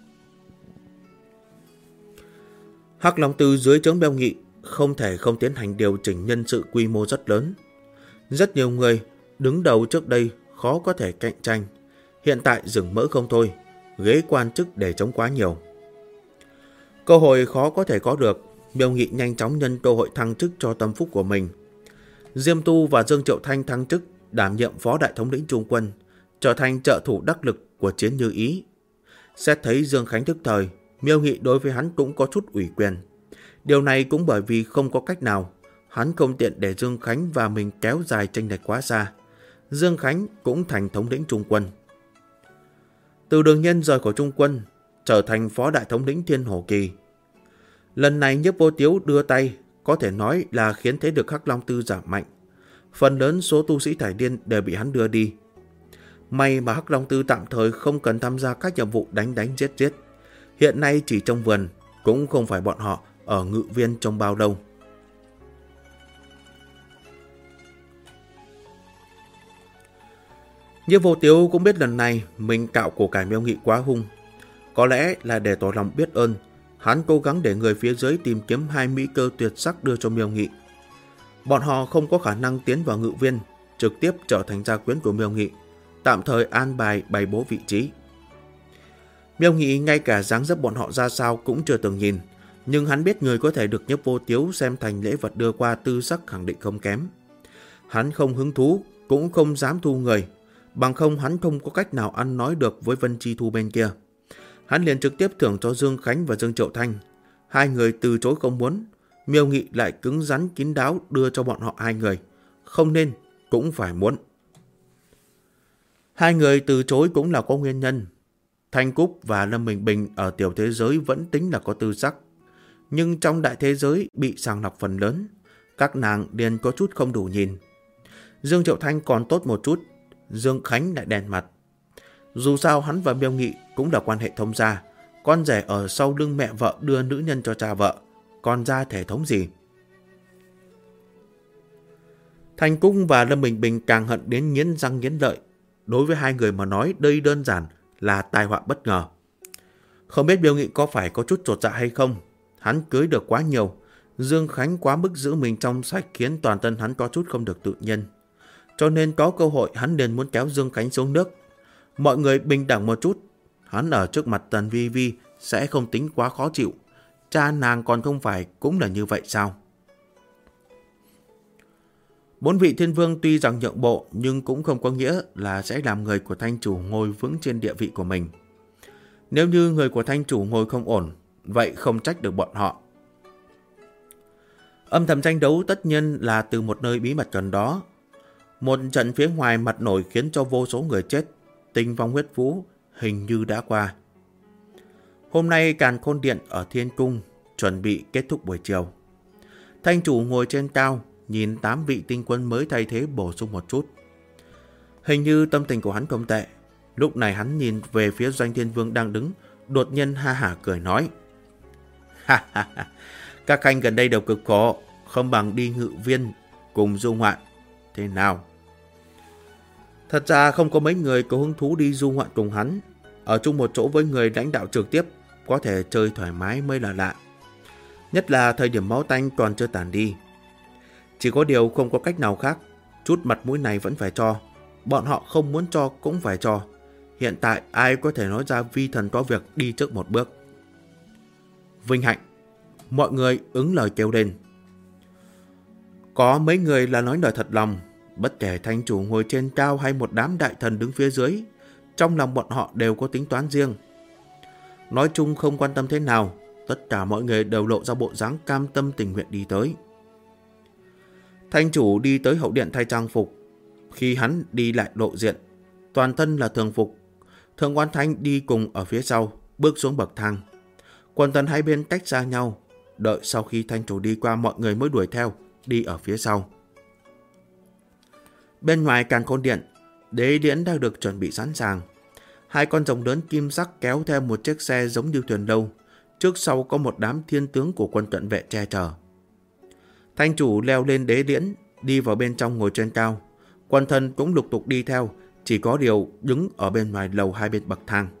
Hắc Long Tư dưới trướng Miêu Nghị không thể không tiến hành điều chỉnh nhân sự quy mô rất lớn. Rất nhiều người đứng đầu trước đây khó có thể cạnh tranh, hiện tại dừng mỡ không thôi, ghế quan chức để chống quá nhiều. Cơ hội khó có thể có được, Miêu Nghị nhanh chóng nhân cơ hội thăng chức cho tâm phúc của mình. Diêm Tu và Dương Triệu Thanh thăng chức, đảm nhiệm phó đại thống lĩnh trung quân, trở thành trợ thủ đắc lực của Chiến Như Ý. Xét thấy Dương Khánh thức thời, Miêu Nghị đối với hắn cũng có chút ủy quyền. Điều này cũng bởi vì không có cách nào, hắn không tiện để Dương Khánh và mình kéo dài chênh lệch quá xa. Dương Khánh cũng thành thống lĩnh trung quân. Từ Đường Nhân rời khỏi trung quân, trở thành phó đại thống lĩnh Thiên Hổ Kỳ. Lần này Nhiếp Vô Tiếu đưa tay, có thể nói là khiến thế lực Hắc Long Tư giảm mạnh. Phần lớn số tu sĩ Thải Điên đều bị hắn đưa đi. May mà Hắc Long Tư tạm thời không cần tham gia các nhiệm vụ đánh giết giết. Hiện nay chỉ trong vườn, cũng không phải bọn họ ở ngự viên trong bao lâu. Nhiếp Vô Tiếu cũng biết lần này mình cạo của cải Miêu Nghị quá hung. Có lẽ là để tỏ lòng biết ơn, hắn cố gắng để người phía dưới tìm kiếm 2 mỹ cơ tuyệt sắc đưa cho Miêu Nghị. Bọn họ không có khả năng tiến vào ngự viên, trực tiếp trở thành gia quyến của Miêu Nghị, tạm thời an bài bày bố vị trí. Miêu Nghị ngay cả dáng dấp bọn họ ra sao cũng chưa từng nhìn, nhưng hắn biết người có thể được Nhiếp Vô Tiếu xem thành lễ vật đưa qua tư sắc khẳng định không kém. Hắn không hứng thú, cũng không dám thu người, bằng không hắn không có cách nào ăn nói được với Vân Chi Thu bên kia. Hắn liền trực tiếp thưởng cho Dương Khánh và Dương Triệu Thanh. 2 người từ chối không muốn, Miêu Nghị lại cứng rắn kín đáo đưa cho bọn họ 2 người. Không nên, cũng phải muốn. 2 người từ chối cũng là có nguyên nhân. Thanh Cúc và Lâm Bình Bình ở tiểu thế giới vẫn tính là có tư sắc. Nhưng trong đại thế giới bị sàng lọc phần lớn, các nàng liền có chút không đủ nhìn. Dương Triệu Thanh còn tốt một chút, Dương Khánh lại đèn mặt. Dù sao hắn và Miêu Nghị cũng là quan hệ thông gia, con rể ở sau lưng mẹ vợ đưa nữ nhân cho cha vợ, còn ra thể thống gì. Thanh Cúc và Lâm Bình Bình càng hận đến nghiến răng nghiến lợi. Đối với 2 người mà nói đây đơn giản là tai họa bất ngờ. Không biết Miêu Nghị có phải có chút chột dạ hay không, hắn cưới được quá nhiều, Dương Khánh quá mức giữ mình trong sạch khiến toàn thân hắn có chút không được tự nhiên. Cho nên có cơ hội hắn liền muốn kéo Dương Khánh xuống nước. Mọi người bình đẳng một chút, hắn ở trước mặt Tần Vi Vi sẽ không tính quá khó chịu. Cha nàng còn không phải cũng là như vậy sao? 4 vị thiên vương tuy rằng nhượng bộ nhưng cũng không có nghĩa là sẽ làm người của Thanh Chủ ngồi vững trên địa vị của mình. Nếu như người của Thanh Chủ ngồi không ổn, vậy không trách được bọn họ. Âm thầm tranh đấu tất nhiên là từ một nơi bí mật gần đó. Một trận phía ngoài mặt nổi khiến cho vô số người chết, tinh vong huyết vũ hình như đã qua. Hôm nay Càn Khôn Điện ở Thiên Cung chuẩn bị kết thúc buổi chiều. Thanh chủ ngồi trên cao, nhìn 8 vị tinh quân mới thay thế bổ sung một chút. Hình như tâm tình của hắn không tệ. Lúc này hắn nhìn về phía Doanh Thiên Vương đang đứng, đột nhiên ha hả cười nói: Ha ha ha, các khanh gần đây đều cực khổ, không bằng đi Ngự Viên cùng du ngoạn. Thế nào? Thật ra không có mấy người có hứng thú đi du ngoạn cùng hắn. Ở chung một chỗ với người lãnh đạo trực tiếp, có thể chơi thoải mái mới là lạ. Nhất là thời điểm máu tanh còn chưa tàn đi. Chỉ có điều không có cách nào khác, chút mặt mũi này vẫn phải cho. Bọn họ không muốn cho cũng phải cho. Hiện tại ai có thể nói ra vi thần có việc đi trước một bước. Vinh hạnh. Mọi người ứng lời kêu lên. Có mấy người là nói lời thật lòng. Bất kể thanh chủ ngồi trên cao hay một đám đại thần đứng phía dưới, trong lòng bọn họ đều có tính toán riêng. Nói chung không quan tâm thế nào, tất cả mọi người đều lộ ra bộ dáng cam tâm tình nguyện đi tới. Thanh chủ đi tới hậu điện thay trang phục. Khi hắn đi lại lộ diện, toàn thân là thường phục. Thượng quan Thanh đi cùng ở phía sau, bước xuống bậc thang. Quần thần hai bên tách ra nhau, đợi sau khi thanh chủ đi qua mọi người mới đuổi theo, đi ở phía sau. Bên ngoài Càn Khôn Điện, đế điển đang được chuẩn bị sẵn sàng. 2 con rồng lớn kim sắc kéo theo một chiếc xe giống như thuyền lâu. Trước sau có một đám thiên tướng của quân cận vệ che chở. Thanh chủ leo lên đế điển, đi vào bên trong ngồi trên cao. Quần thần cũng lục tục đi theo, chỉ có điều đứng ở bên ngoài lầu hai bên bậc thang.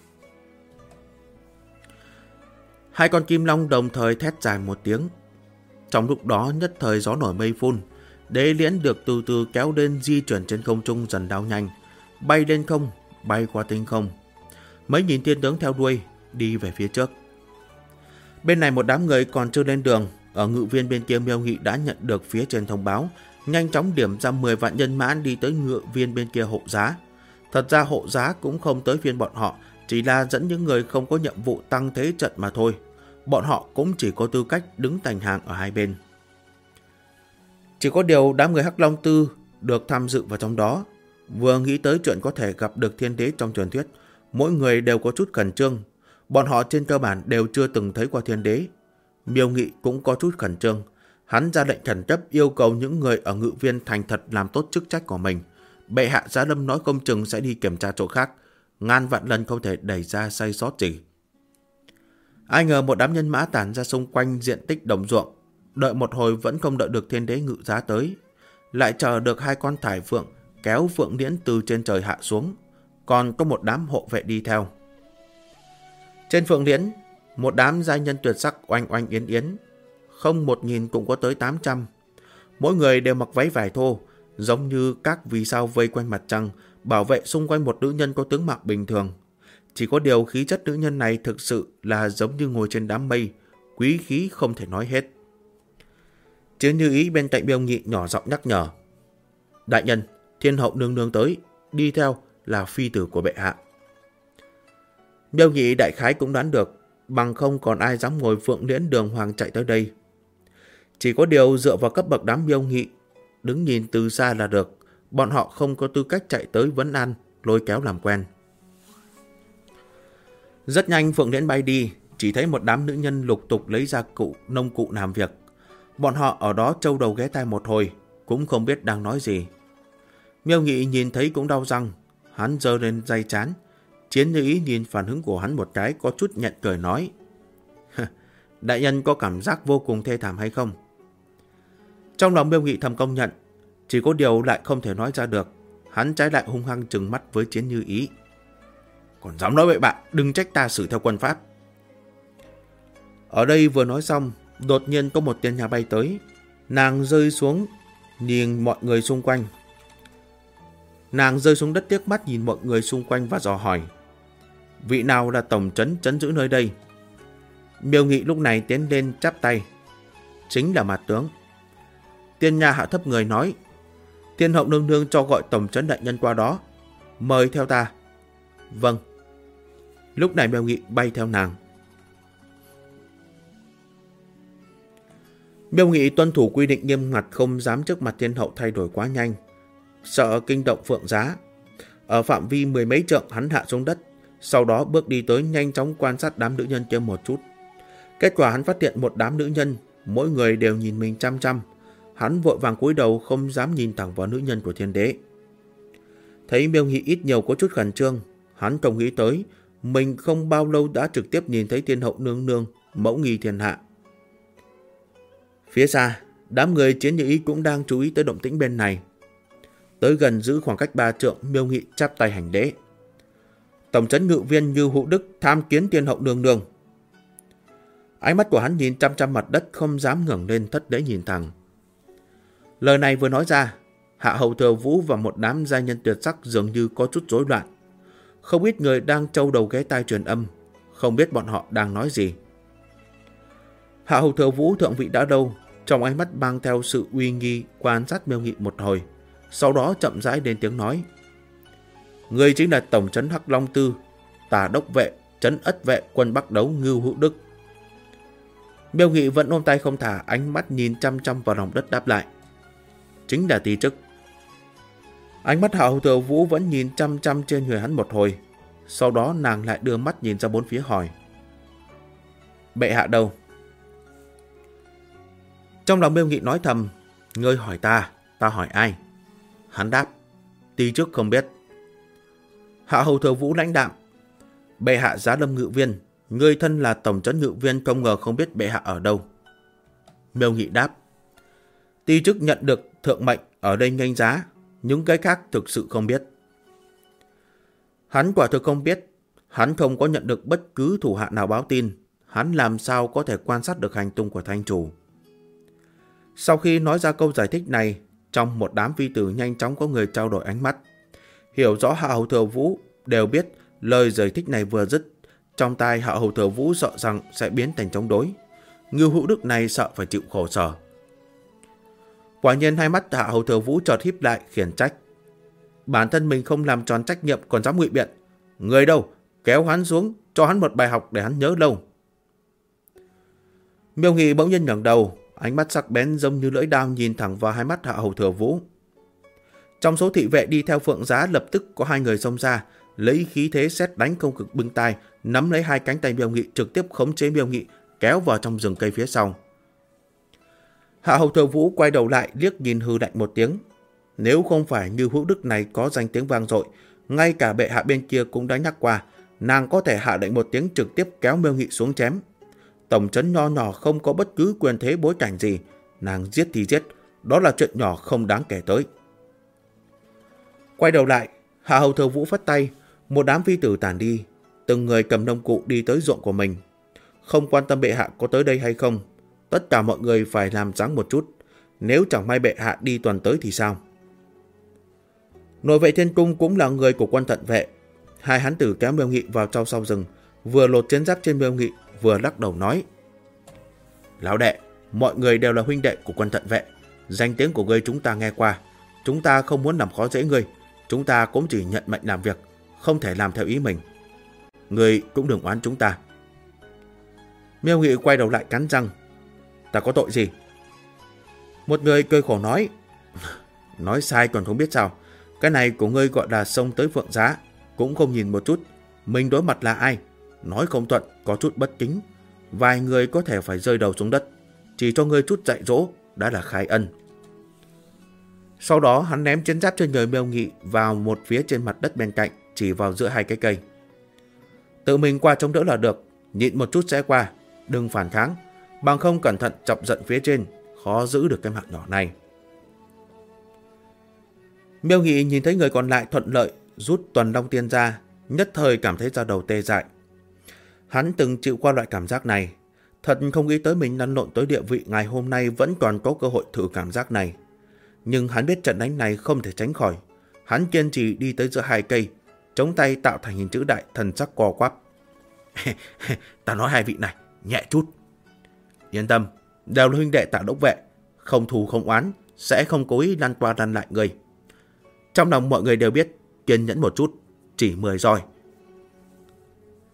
2 con kim long đồng thời thét dài một tiếng. Trong lúc đó nhất thời gió nổi mây phun, đế liễn được từ từ kéo lên di chuyển trên không trung dần đao nhanh, bay lên không, bay qua tinh không. Mấy nghìn thiên tướng theo đuôi, đi về phía trước. Bên này một đám người còn chưa lên đường, ở Ngự Viên bên kia Miêu Nghị đã nhận được phía trên thông báo, nhanh chóng điểm ra 10 vạn nhân mã đi tới Ngự Viên bên kia hộ giá. Thật ra hộ giá cũng không tới phiên bọn họ, chỉ là dẫn những người không có nhiệm vụ tăng thế trận mà thôi. Bọn họ cũng chỉ có tư cách đứng thành hàng ở hai bên. Chỉ có điều đám người Hắc Long Tư được tham dự vào trong đó. Vừa nghĩ tới chuyện có thể gặp được thiên đế trong truyền thuyết, mỗi người đều có chút khẩn trương. Bọn họ trên cơ bản đều chưa từng thấy qua thiên đế. Miêu Nghị cũng có chút khẩn trương. Hắn ra lệnh khẩn cấp yêu cầu những người ở Ngự Viên thành thật làm tốt chức trách của mình. Bệ hạ Giá Lâm nói không chừng sẽ đi kiểm tra chỗ khác, ngàn vạn lần không thể đẩy ra sai sót gì. Ai ngờ một đám nhân mã tản ra xung quanh diện tích đồng ruộng, đợi một hồi vẫn không đợi được thiên đế Ngự Giá tới, lại chờ được 2 con thải phượng kéo phượng liễn từ trên trời hạ xuống, còn có một đám hộ vệ đi theo. Trên phượng liễn, một đám giai nhân tuyệt sắc oanh oanh yến yến, không 1.000 cũng có tới 800. Mỗi người đều mặc váy vải thô, giống như các vì sao vây quanh mặt trăng, bảo vệ xung quanh một nữ nhân có tướng mạo bình thường. Chỉ có điều khí chất nữ nhân này thực sự là giống như ngồi trên đám mây, quý khí không thể nói hết. Chiến Như Ý bên cạnh Miêu Nghị nhỏ giọng nhắc nhở. Đại nhân, Thiên hậu nương nương tới, đi theo là phi tử của bệ hạ. Miêu Nghị đại khái cũng đoán được, bằng không còn ai dám ngồi phượng liễn đường hoàng chạy tới đây. Chỉ có điều dựa vào cấp bậc đám Miêu Nghị, đứng nhìn từ xa là được, bọn họ không có tư cách chạy tới vấn an, lôi kéo làm quen. Rất nhanh phượng liễn bay đi, chỉ thấy một đám nữ nhân lục tục lấy ra nông cụ làm việc. Bọn họ ở đó trâu đầu ghé tai một hồi, cũng không biết đang nói gì. Miêu Nghị nhìn thấy cũng đau răng, hắn giơ lên day chán. Chiến Như Ý nhìn phản ứng của hắn một cái, có chút nhận cười nói. Đại nhân có cảm giác vô cùng thê thảm hay không? Trong lòng Miêu Nghị thầm công nhận, chỉ có điều lại không thể nói ra được. Hắn trái lại hung hăng trừng mắt với Chiến Như Ý. Còn dám nói bậy bạ, đừng trách ta xử theo quân pháp. Ở đây vừa nói xong, đột nhiên có một tiên nha bay tới. Nàng rơi xuống, nhìn mọi người xung quanh. Nàng rơi xuống đất tiếc mắt nhìn mọi người xung quanh và dò hỏi. Vị nào là tổng trấn giữ nơi đây? Miêu Nghị lúc này tiến lên chắp tay. Chính là Mạt tướng. Tiên nha hạ thấp người nói. Thiên hậu nương nương cho gọi tổng trấn đại nhân qua đó. Mời theo ta. Vâng. Lúc này Miêu Nghị bay theo nàng. Miêu Nghị tuân thủ quy định nghiêm ngặt, không dám trước mặt thiên hậu thay đổi quá nhanh, sợ kinh động Phượng Giá. Ở phạm vi 10 mấy trượng, hắn hạ xuống đất, sau đó bước đi tới, nhanh chóng quan sát đám nữ nhân kia một chút. Kết quả hắn phát hiện một đám nữ nhân, mỗi người đều nhìn mình chăm chăm. Hắn vội vàng cúi đầu, không dám nhìn thẳng vào nữ nhân của thiên đế. Thấy Miêu Nghị ít nhiều có chút khẩn trương, hắn không nghĩ tới mình không bao lâu đã trực tiếp nhìn thấy thiên hậu nương nương, mẫu nghi thiên hạ. Phía xa, đám người chiến như ý cũng đang chú ý tới động tĩnh bên này. Tới gần giữ khoảng cách 3 trượng, Miêu Nghị chắp tay hành lễ. Tổng trấn ngự viên Như Hữu Đức tham kiến thiên hậu nương nương. Ánh mắt của hắn nhìn chăm chăm mặt đất, không dám ngẩng lên thất lễ nhìn thẳng. Lời này vừa nói ra, Hạ Hầu Thừa Vũ và một đám giai nhân tuyệt sắc dường như có chút rối loạn. Không ít người đang trâu đầu ghé tai truyền âm, không biết bọn họ đang nói gì. Hạ Hầu Thừa Vũ thượng vị đã lâu, trong ánh mắt mang theo sự uy nghi quan sát Miêu Nghị một hồi, sau đó chậm rãi đến tiếng nói. Người chính là tổng trấn Hắc Long Tư, tả đốc vệ, trấn Ất vệ quân Bắc Đấu Ngưu Hữu Đức. Miêu Nghị vẫn ôm tay không thả, ánh mắt nhìn chăm chăm vào lòng đất đáp lại. Chính là tí chức. Ánh mắt Hạ Hầu Thừa Vũ vẫn nhìn chăm chăm trên người hắn một hồi, sau đó nàng lại đưa mắt nhìn ra bốn phía hỏi. Bệ hạ đâu? Trong lòng Miêu Nghị nói thầm, ngươi hỏi ta hỏi ai? Hắn đáp, tí chức không biết. Hạ Hầu Thừa Vũ lãnh đạm, bệ hạ giá lâm ngự viên, ngươi thân là tổng trấn ngự viên, không ngờ không biết bệ hạ ở đâu. Miêu Nghị đáp, tí chức nhận được thượng mệnh ở đây nghênh giá, những cái khác thực sự không biết. Hắn quả thực không biết, hắn không có nhận được bất cứ thủ hạ nào báo tin, hắn làm sao có thể quan sát được hành tung của thanh chủ. Sau khi nói ra câu giải thích này, trong một đám phi tử nhanh chóng có người trao đổi ánh mắt. Hiểu rõ Hạ Hầu Thừa Vũ đều biết lời giải thích này vừa dứt, trong tai Hạ Hầu Thừa Vũ sợ rằng sẽ biến thành chống đối. Ngưu Hữu Đức này sợ phải chịu khổ sở. Quả nhiên hai mắt Hạ Hầu Thừa Vũ chợt híp lại, khiển trách. Bản thân mình không làm tròn trách nhiệm còn dám ngụy biện. Người đâu, kéo hắn xuống, cho hắn một bài học để hắn nhớ lâu. Miêu Nghị bỗng nhiên ngẩng đầu, ánh mắt sắc bén giống như lưỡi dao nhìn thẳng vào hai mắt Hạ Hầu Thừa Vũ. Trong số thị vệ đi theo Phượng Giá lập tức có 2 người xông ra, lấy khí thế sét đánh không cực bưng tai, nắm lấy 2 cánh tay Miêu Nghị, trực tiếp khống chế Miêu Nghị kéo vào trong rừng cây phía sau. Hạ Hầu Thừa Vũ quay đầu lại liếc nhìn hừ lạnh một tiếng. Nếu không phải Như Hữu Đức này có danh tiếng vang dội, ngay cả bệ hạ bên kia cũng đã nhắc qua, nàng có thể hạ lệnh một tiếng trực tiếp kéo Miêu Nghị xuống chém. Tổng trấn nho nhỏ không có bất cứ quyền thế bối cảnh gì, nàng giết thì giết, đó là chuyện nhỏ không đáng kể tới. Quay đầu lại, Hạ Hầu Thừa Vũ phất tay, một đám phi tử tản đi, từng người cầm nông cụ đi tới ruộng của mình. Không quan tâm bệ hạ có tới đây hay không, tất cả mọi người phải làm dáng một chút, nếu chẳng may bệ hạ đi tuần tới thì sao? Nội vệ thiên cung cũng là người của quân Thận vệ. 2 hán tử kéo Miêu Nghị vào trong sau rừng, vừa lột chiến giáp trên Miêu Nghị, vừa lắc đầu nói. Lão đệ, mọi người đều là huynh đệ của quân Thận vệ, danh tiếng của ngươi chúng ta nghe qua, chúng ta không muốn làm khó dễ ngươi, chúng ta cũng chỉ nhận mệnh làm việc, không thể làm theo ý mình. Ngươi cũng đừng oán chúng ta. Miêu Nghị quay đầu lại cắn răng. Ta có tội gì? Một người cười khổ nói. Nói sai còn không biết sao. Cái này của ngươi gọi là xông tới Phượng Giá, cũng không nhìn một chút mình đối mặt là ai. Nói không thuận, có chút bất kính, vài người có thể phải rơi đầu xuống đất. Chỉ cho ngươi chút dạy dỗ đã là khai ân. Sau đó hắn ném chiến giáp trên người Miêu Nghị vào một phía trên mặt đất bên cạnh, chỉ vào giữa 2 cái cây. Tự mình qua chống đỡ là được, nhịn một chút sẽ qua, đừng phản kháng, bằng không cẩn thận chọc giận phía trên, khó giữ được cái mạng nhỏ này. Miêu Nghị nhìn thấy người còn lại thuận lợi rút Tuần Long Tiên ra, nhất thời cảm thấy da đầu tê dại. Hắn từng chịu qua loại cảm giác này, thật không nghĩ tới mình lăn lộn tới địa vị ngày hôm nay vẫn còn có cơ hội thử cảm giác này. Nhưng hắn biết trận đánh này không thể tránh khỏi, hắn kiên trì đi tới giữa 2 cây, chống tay tạo thành hình chữ đại, thần sắc co quắp. Ta nói 2 vị này, nhẹ chút. Yên tâm, đều là huynh đệ Tạ đốc vệ, không thù không oán, sẽ không cố ý lăn qua lăn lại người. Trong lòng mọi người đều biết, kiên nhẫn một chút, chỉ 10 roi.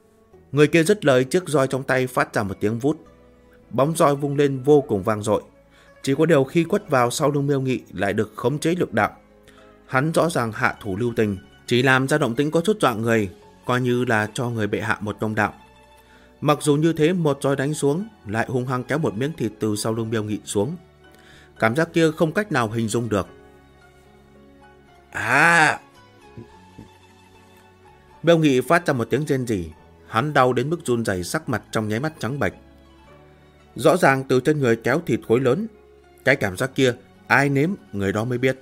Người kia dứt lời, chiếc roi trong tay phát ra một tiếng vút. Bóng roi vung lên vô cùng vang dội. Chỉ có điều khi quất vào sau lưng Miêu Nghị lại được khống chế lực đạo. Hắn rõ ràng hạ thủ lưu tình, chỉ làm ra động tĩnh có chút dọa người, coi như là cho người bệ hạ một công đạo. Mặc dù như thế, một roi đánh xuống lại hung hăng kéo một miếng thịt từ sau lưng Miêu Nghị xuống. Cảm giác kia không cách nào hình dung được. Miêu Nghị phát ra một tiếng rên rỉ, hắn đau đến mức run rẩy, sắc mặt trong nháy mắt trắng bệch. Rõ ràng từ trên người kéo thịt khối lớn, cái cảm giác kia ai nếm người đó mới biết.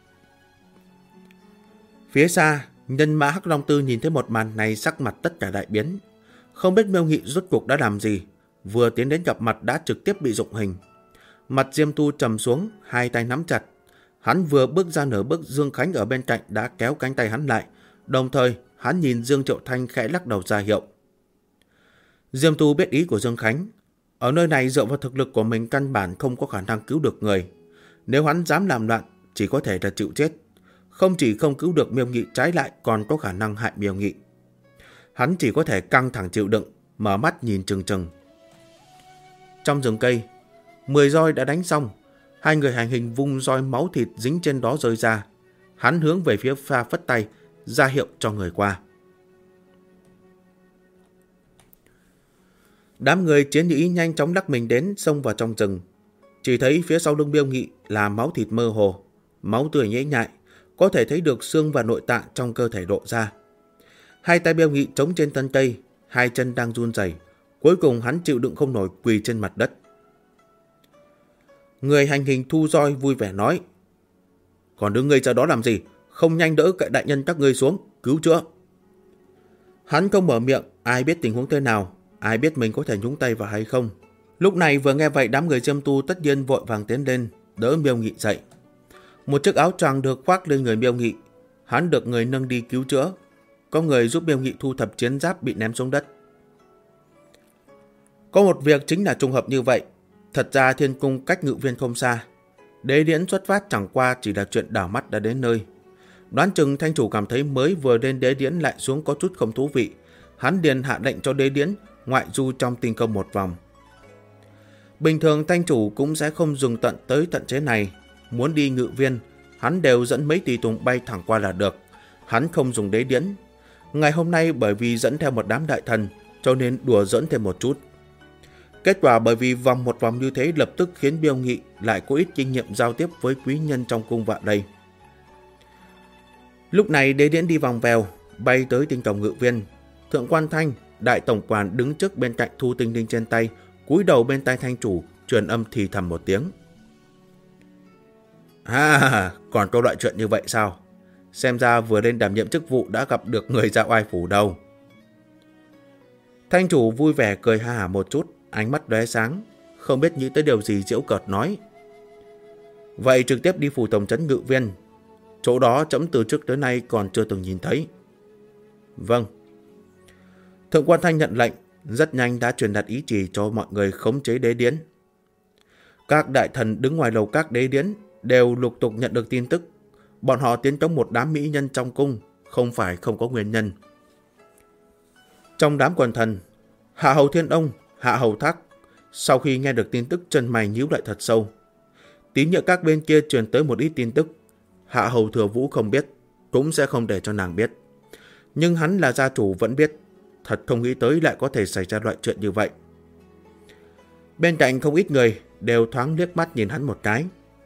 Phía xa, nhân mã Hắc Long Tư nhìn thấy một màn này, sắc mặt tất cả đại biến. Không biết Miêu Nghị rốt cuộc đã làm gì, vừa tiến đến gặp mặt đã trực tiếp bị dụng hình. Mặt Diêm Tu trầm xuống, hai tay nắm chặt. Hắn vừa bước ra nửa bước, Dương Khánh ở bên cạnh đã kéo cánh tay hắn lại, đồng thời hắn nhìn Dương Triệu Thanh khẽ lắc đầu ra hiệu. Diêm Tu biết ý của Dương Khánh. Ở nơi này dựa vào thực lực của mình căn bản không có khả năng cứu được người. Nếu hắn dám làm loạn, chỉ có thể là chịu chết. Không chỉ không cứu được Miêu Nghị, trái lại còn có khả năng hại Miêu Nghị. Hắn chỉ có thể căng thẳng chịu đựng, mở mắt nhìn chừng chừng. Trong rừng cây, 10 roi đã đánh xong. Hai người hành hình vung roi, máu thịt dính trên đó rơi ra. Hắn hướng về phía pha phất tay, ra hiệu cho người qua. Đám người chiến nhĩ nhanh chóng lắc mình đến, xông vào trong rừng. Chỉ thấy phía sau lưng Miêu Nghị là máu thịt mơ hồ, máu tươi nhễ nhại, có thể thấy được xương và nội tạng trong cơ thể lộ ra. Hai tay Miêu Nghị chống trên thân cây, hai chân đang run rẩy. Cuối cùng hắn chịu đựng không nổi, quỳ trên mặt đất. Người hành hình thu roi vui vẻ nói: "Còn đứng ngây ra đó làm gì? Không nhanh đỡ cậy đại nhân các ngươi xuống, cứu chữa." Hắn không mở miệng, ai biết tình huống thế nào, ai biết mình có thể nhúng tay vào hay không. Lúc này vừa nghe vậy, đám người Diêm Tu tất nhiên vội vàng tiến lên, đỡ Miêu Nghị dậy. Một chiếc áo choàng được khoác lên người Miêu Nghị, hắn được người nâng đi cứu chữa. Có người giúp Miêu Nghị thu thập chiến giáp bị ném xuống đất. Có một việc chính là trùng hợp như vậy. Thật ra Thiên Cung cách Ngự Viên không xa. Đế điển xuất phát chẳng qua chỉ là chuyện đảo mắt đã đến nơi. Đoán chừng Thanh Chủ cảm thấy mới vừa lên đế điển lại xuống có chút không thú vị. Hắn liền hạ lệnh cho đế điển ngoại du trong tinh không một vòng. Bình thường Thanh Chủ cũng sẽ không dùng tận tới tận chế này. Muốn đi Ngự Viên, hắn đều dẫn mấy tùy tùng bay thẳng qua là được. Hắn không dùng đế điển. Ngày hôm nay bởi vì dẫn theo một đám đại thần, cho nên đùa giỡn thêm một chút. Kết quả bởi vì vòng một vòng như thế lập tức khiến Miêu Nghị lại có ít kinh nghiệm giao tiếp với quý nhân trong cung vạn đây. Lúc này đế điển đi vòng vèo, bay tới tinh cầu Ngự Viên. Thượng quan Thanh, đại tổng quản đứng trước bên cạnh thu tinh linh trên tay, cúi đầu bên tai Thanh Chủ, truyền âm thì thầm một tiếng. Còn có loại chuyện như vậy sao? Xem ra vừa lên đảm nhiệm chức vụ đã gặp được người ra oai phủ đâu. Thanh Chủ vui vẻ cười ha hả một chút, ánh mắt lóe sáng, không biết nghĩ tới điều gì giễu cợt nói: "Vậy trực tiếp đi phủ tổng trấn Ngự Viên. Chỗ đó trẫm từ trước tới nay còn chưa từng nhìn thấy." "Vâng." Thượng quan Thanh nhận lệnh, rất nhanh đã truyền đạt ý chỉ cho mọi người khống chế đế điển. Các đại thần đứng ngoài lầu các đế điển đều lục tục nhận được tin tức. Bọn họ tiến công một đám mỹ nhân trong cung, không phải không có nguyên nhân. Trong đám quần thần, Hạ Hầu Thiên Ông, Hạ Hầu Thác, sau khi nghe được tin tức chân mày nhíu lại thật sâu. Tín nhiệm các bên kia truyền tới một ít tin tức, Hạ Hầu Thừa Vũ không biết, cũng sẽ không để cho nàng biết. Nhưng hắn là gia chủ vẫn biết, thật không nghĩ tới lại có thể xảy ra loại chuyện như vậy. Bên cạnh không ít người đều thoáng liếc mắt nhìn hắn một cái.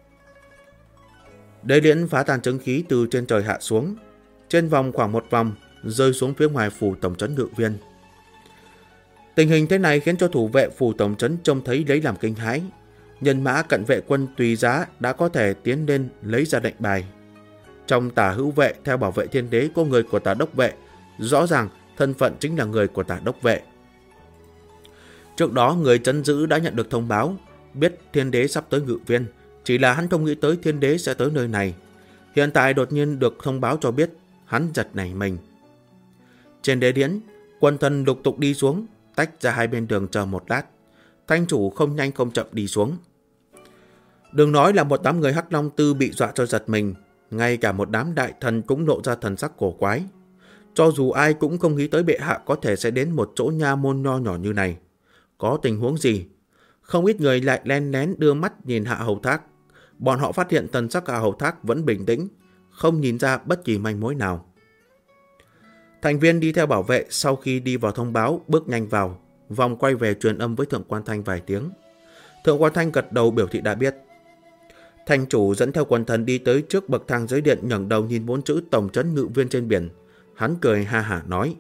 Đế điển phá tan chứng khí từ trên trời hạ xuống, trên vòng khoảng một vòng, rơi xuống phía ngoài phủ tổng trấn Ngự Viên. Tình hình thế này khiến cho thủ vệ phủ tổng trấn trông thấy lấy làm kinh hãi. Nhân mã cận vệ quân tùy giá đã có thể tiến lên lấy ra lệnh bài. Trong Tả Hữu vệ theo bảo vệ thiên đế có người của Tả Đốc vệ, rõ ràng thân phận chính là người của Tả Đốc vệ. Trước đó người trấn giữ đã nhận được thông báo, biết thiên đế sắp tới Ngự Viên, chỉ là hắn không nghĩ tới thiên đế sẽ tới nơi này. Hiện tại đột nhiên được thông báo cho biết, hắn giật nảy mình. Trên đế điển, quân thần lục tục đi xuống, tách ra hai bên đường chờ một lát. Thanh Chủ không nhanh không chậm đi xuống. Đừng nói là một đám người Hắc Long Tư bị dọa cho giật mình, ngay cả một đám đại thần cũng lộ ra thần sắc cổ quái. Cho dù ai cũng không nghĩ tới bệ hạ có thể sẽ đến một chỗ nha môn nho nhỏ như này. Có tình huống gì? Không ít người lại len lén đưa mắt nhìn Hạ Hầu Thác. Bọn họ phát hiện thần sắc Hạ Hầu Thác vẫn bình tĩnh, không nhìn ra bất kỳ manh mối nào. Thành viên đi theo bảo vệ sau khi đi vào thông báo bước nhanh vào, vòng quay về truyền âm với Thượng Quan Thanh vài tiếng. Thượng Quan Thanh gật đầu biểu thị đã biết. Thành chủ dẫn theo quần thần đi tới trước bậc thang dưới điện, ngẩng đầu nhìn 4 chữ tổng trấn ngự viên trên biển. Hắn cười ha hả nói: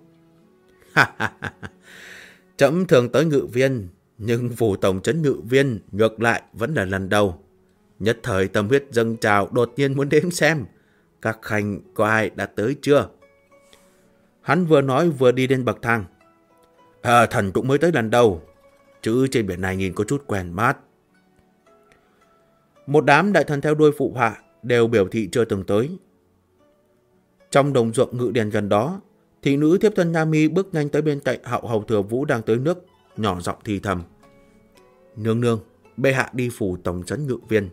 Trẫm thường tới ngự viên, nhưng phủ tổng trấn ngự viên ngược lại vẫn là lần đầu. Nhất thời tâm huyết dâng trào, đột nhiên muốn đến xem các khanh có ai đã tới chưa. Hắn vừa nói vừa đi lên bậc thang. Thần cũng mới tới lần đầu, chữ trên biển này nhìn có chút quen mắt. Một đám đại thần theo đuôi phụ họa đều biểu thị chưa từng tới. Trong đồng ruộng ngự điền gần đó, thị nữ thiếp thân Nha Mi bước nhanh tới bên cạnh Hạo Hầu Thừa Vũ đang tới nước, nhỏ giọng thì thầm: Nương nương, bệ hạ đi phủ tổng trấn ngự viên.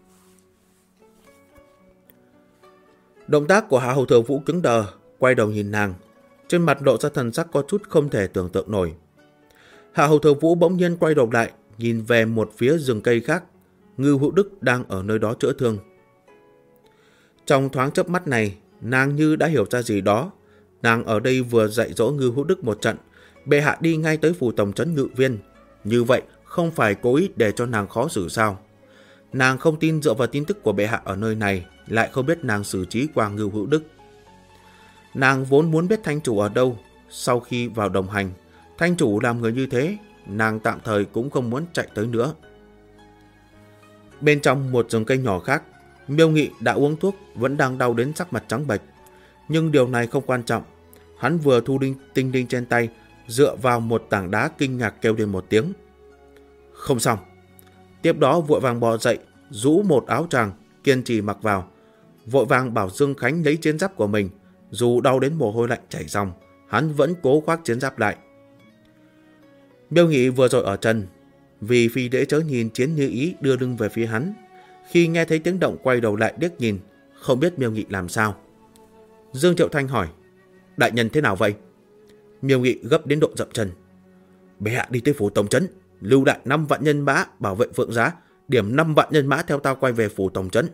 Động tác của Hạ Hầu Thừa Vũ cứng đờ, quay đầu nhìn nàng, trên mặt lộ ra thần sắc có chút không thể tưởng tượng nổi. Hạ Hầu Thừa Vũ bỗng nhiên quay đầu lại, nhìn về một phía rừng cây khác. Ngưu Hữu Đức đang ở nơi đó chữa thương. Trong thoáng chớp mắt này, nàng như đã hiểu ra gì đó. Nàng ở đây vừa dạy dỗ Ngưu Hữu Đức một trận, bệ hạ đi ngay tới phủ tổng trấn ngự viên. Như vậy không phải cố ý để cho nàng khó xử sao? Nàng không tin dựa vào tin tức của bệ hạ ở nơi này, lại không biết nàng xử trí qua Ngưu Hữu Đức. Nàng vốn muốn biết thanh chủ ở đâu. Sau khi vào đồng hành, thanh chủ làm người như thế, nàng tạm thời cũng không muốn chạy tới nữa. Bên trong một rừng cây nhỏ khác, Miêu Nghị đã uống thuốc, vẫn đang đau đến sắc mặt trắng bệch. Nhưng điều này không quan trọng. Hắn vừa thu tinh đinh trên tay, dựa vào một tảng đá kinh ngạc kêu lên một tiếng: Không xong. Tiếp đó vội vàng bò dậy, rũ một áo choàng kiên trì mặc vào, vội vàng bảo Dương Khánh lấy chiến giáp của mình. Dù đau đến mồ hôi lạnh chảy ròng, hắn vẫn cố khoác chiến giáp lại. Miêu Nghị vừa rồi ở trần, vì phi đễ chớ nhìn Chiến Như Ý đưa lưng về phía hắn. Khi nghe thấy tiếng động quay đầu lại liếc nhìn, không biết Miêu Nghị làm sao. Dương Triệu Thanh hỏi: Đại nhân thế nào vậy? Miêu Nghị gấp đến độ dậm chân: Bệ hạ đi tới phủ tổng trấn, lưu đại 5 vạn nhân mã bảo vệ Phượng Giá, điểm 5 vạn nhân mã theo ta quay về phủ tổng trấn.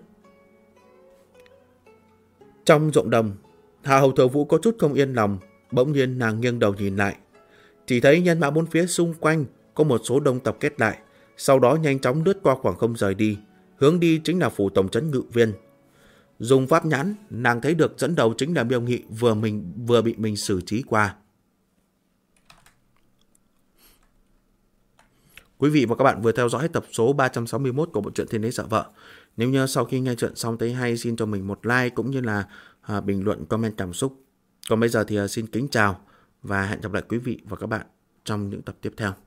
Trong ruộng đồng, Hạ Hầu Thừa Vũ có chút không yên lòng. Bỗng nhiên nàng nghiêng đầu nhìn lại, chỉ thấy nhân mã bốn phía xung quanh có một số đông tập kết lại, sau đó nhanh chóng lướt qua khoảng không rời đi. Hướng đi chính là phủ tổng trấn ngự viên. Dùng pháp nhãn, nàng thấy được dẫn đầu chính là Miêu Nghị vừa bị mình xử trí qua. Quý vị và các bạn vừa theo dõi tập số 361 của bộ truyện Thiên Đế Sợ Vợ. Nếu như sau khi nghe chuyện xong thấy hay, xin cho mình một like cũng như là bình luận, comment cảm xúc. Còn bây giờ thì xin kính chào và hẹn gặp lại quý vị và các bạn trong những tập tiếp theo.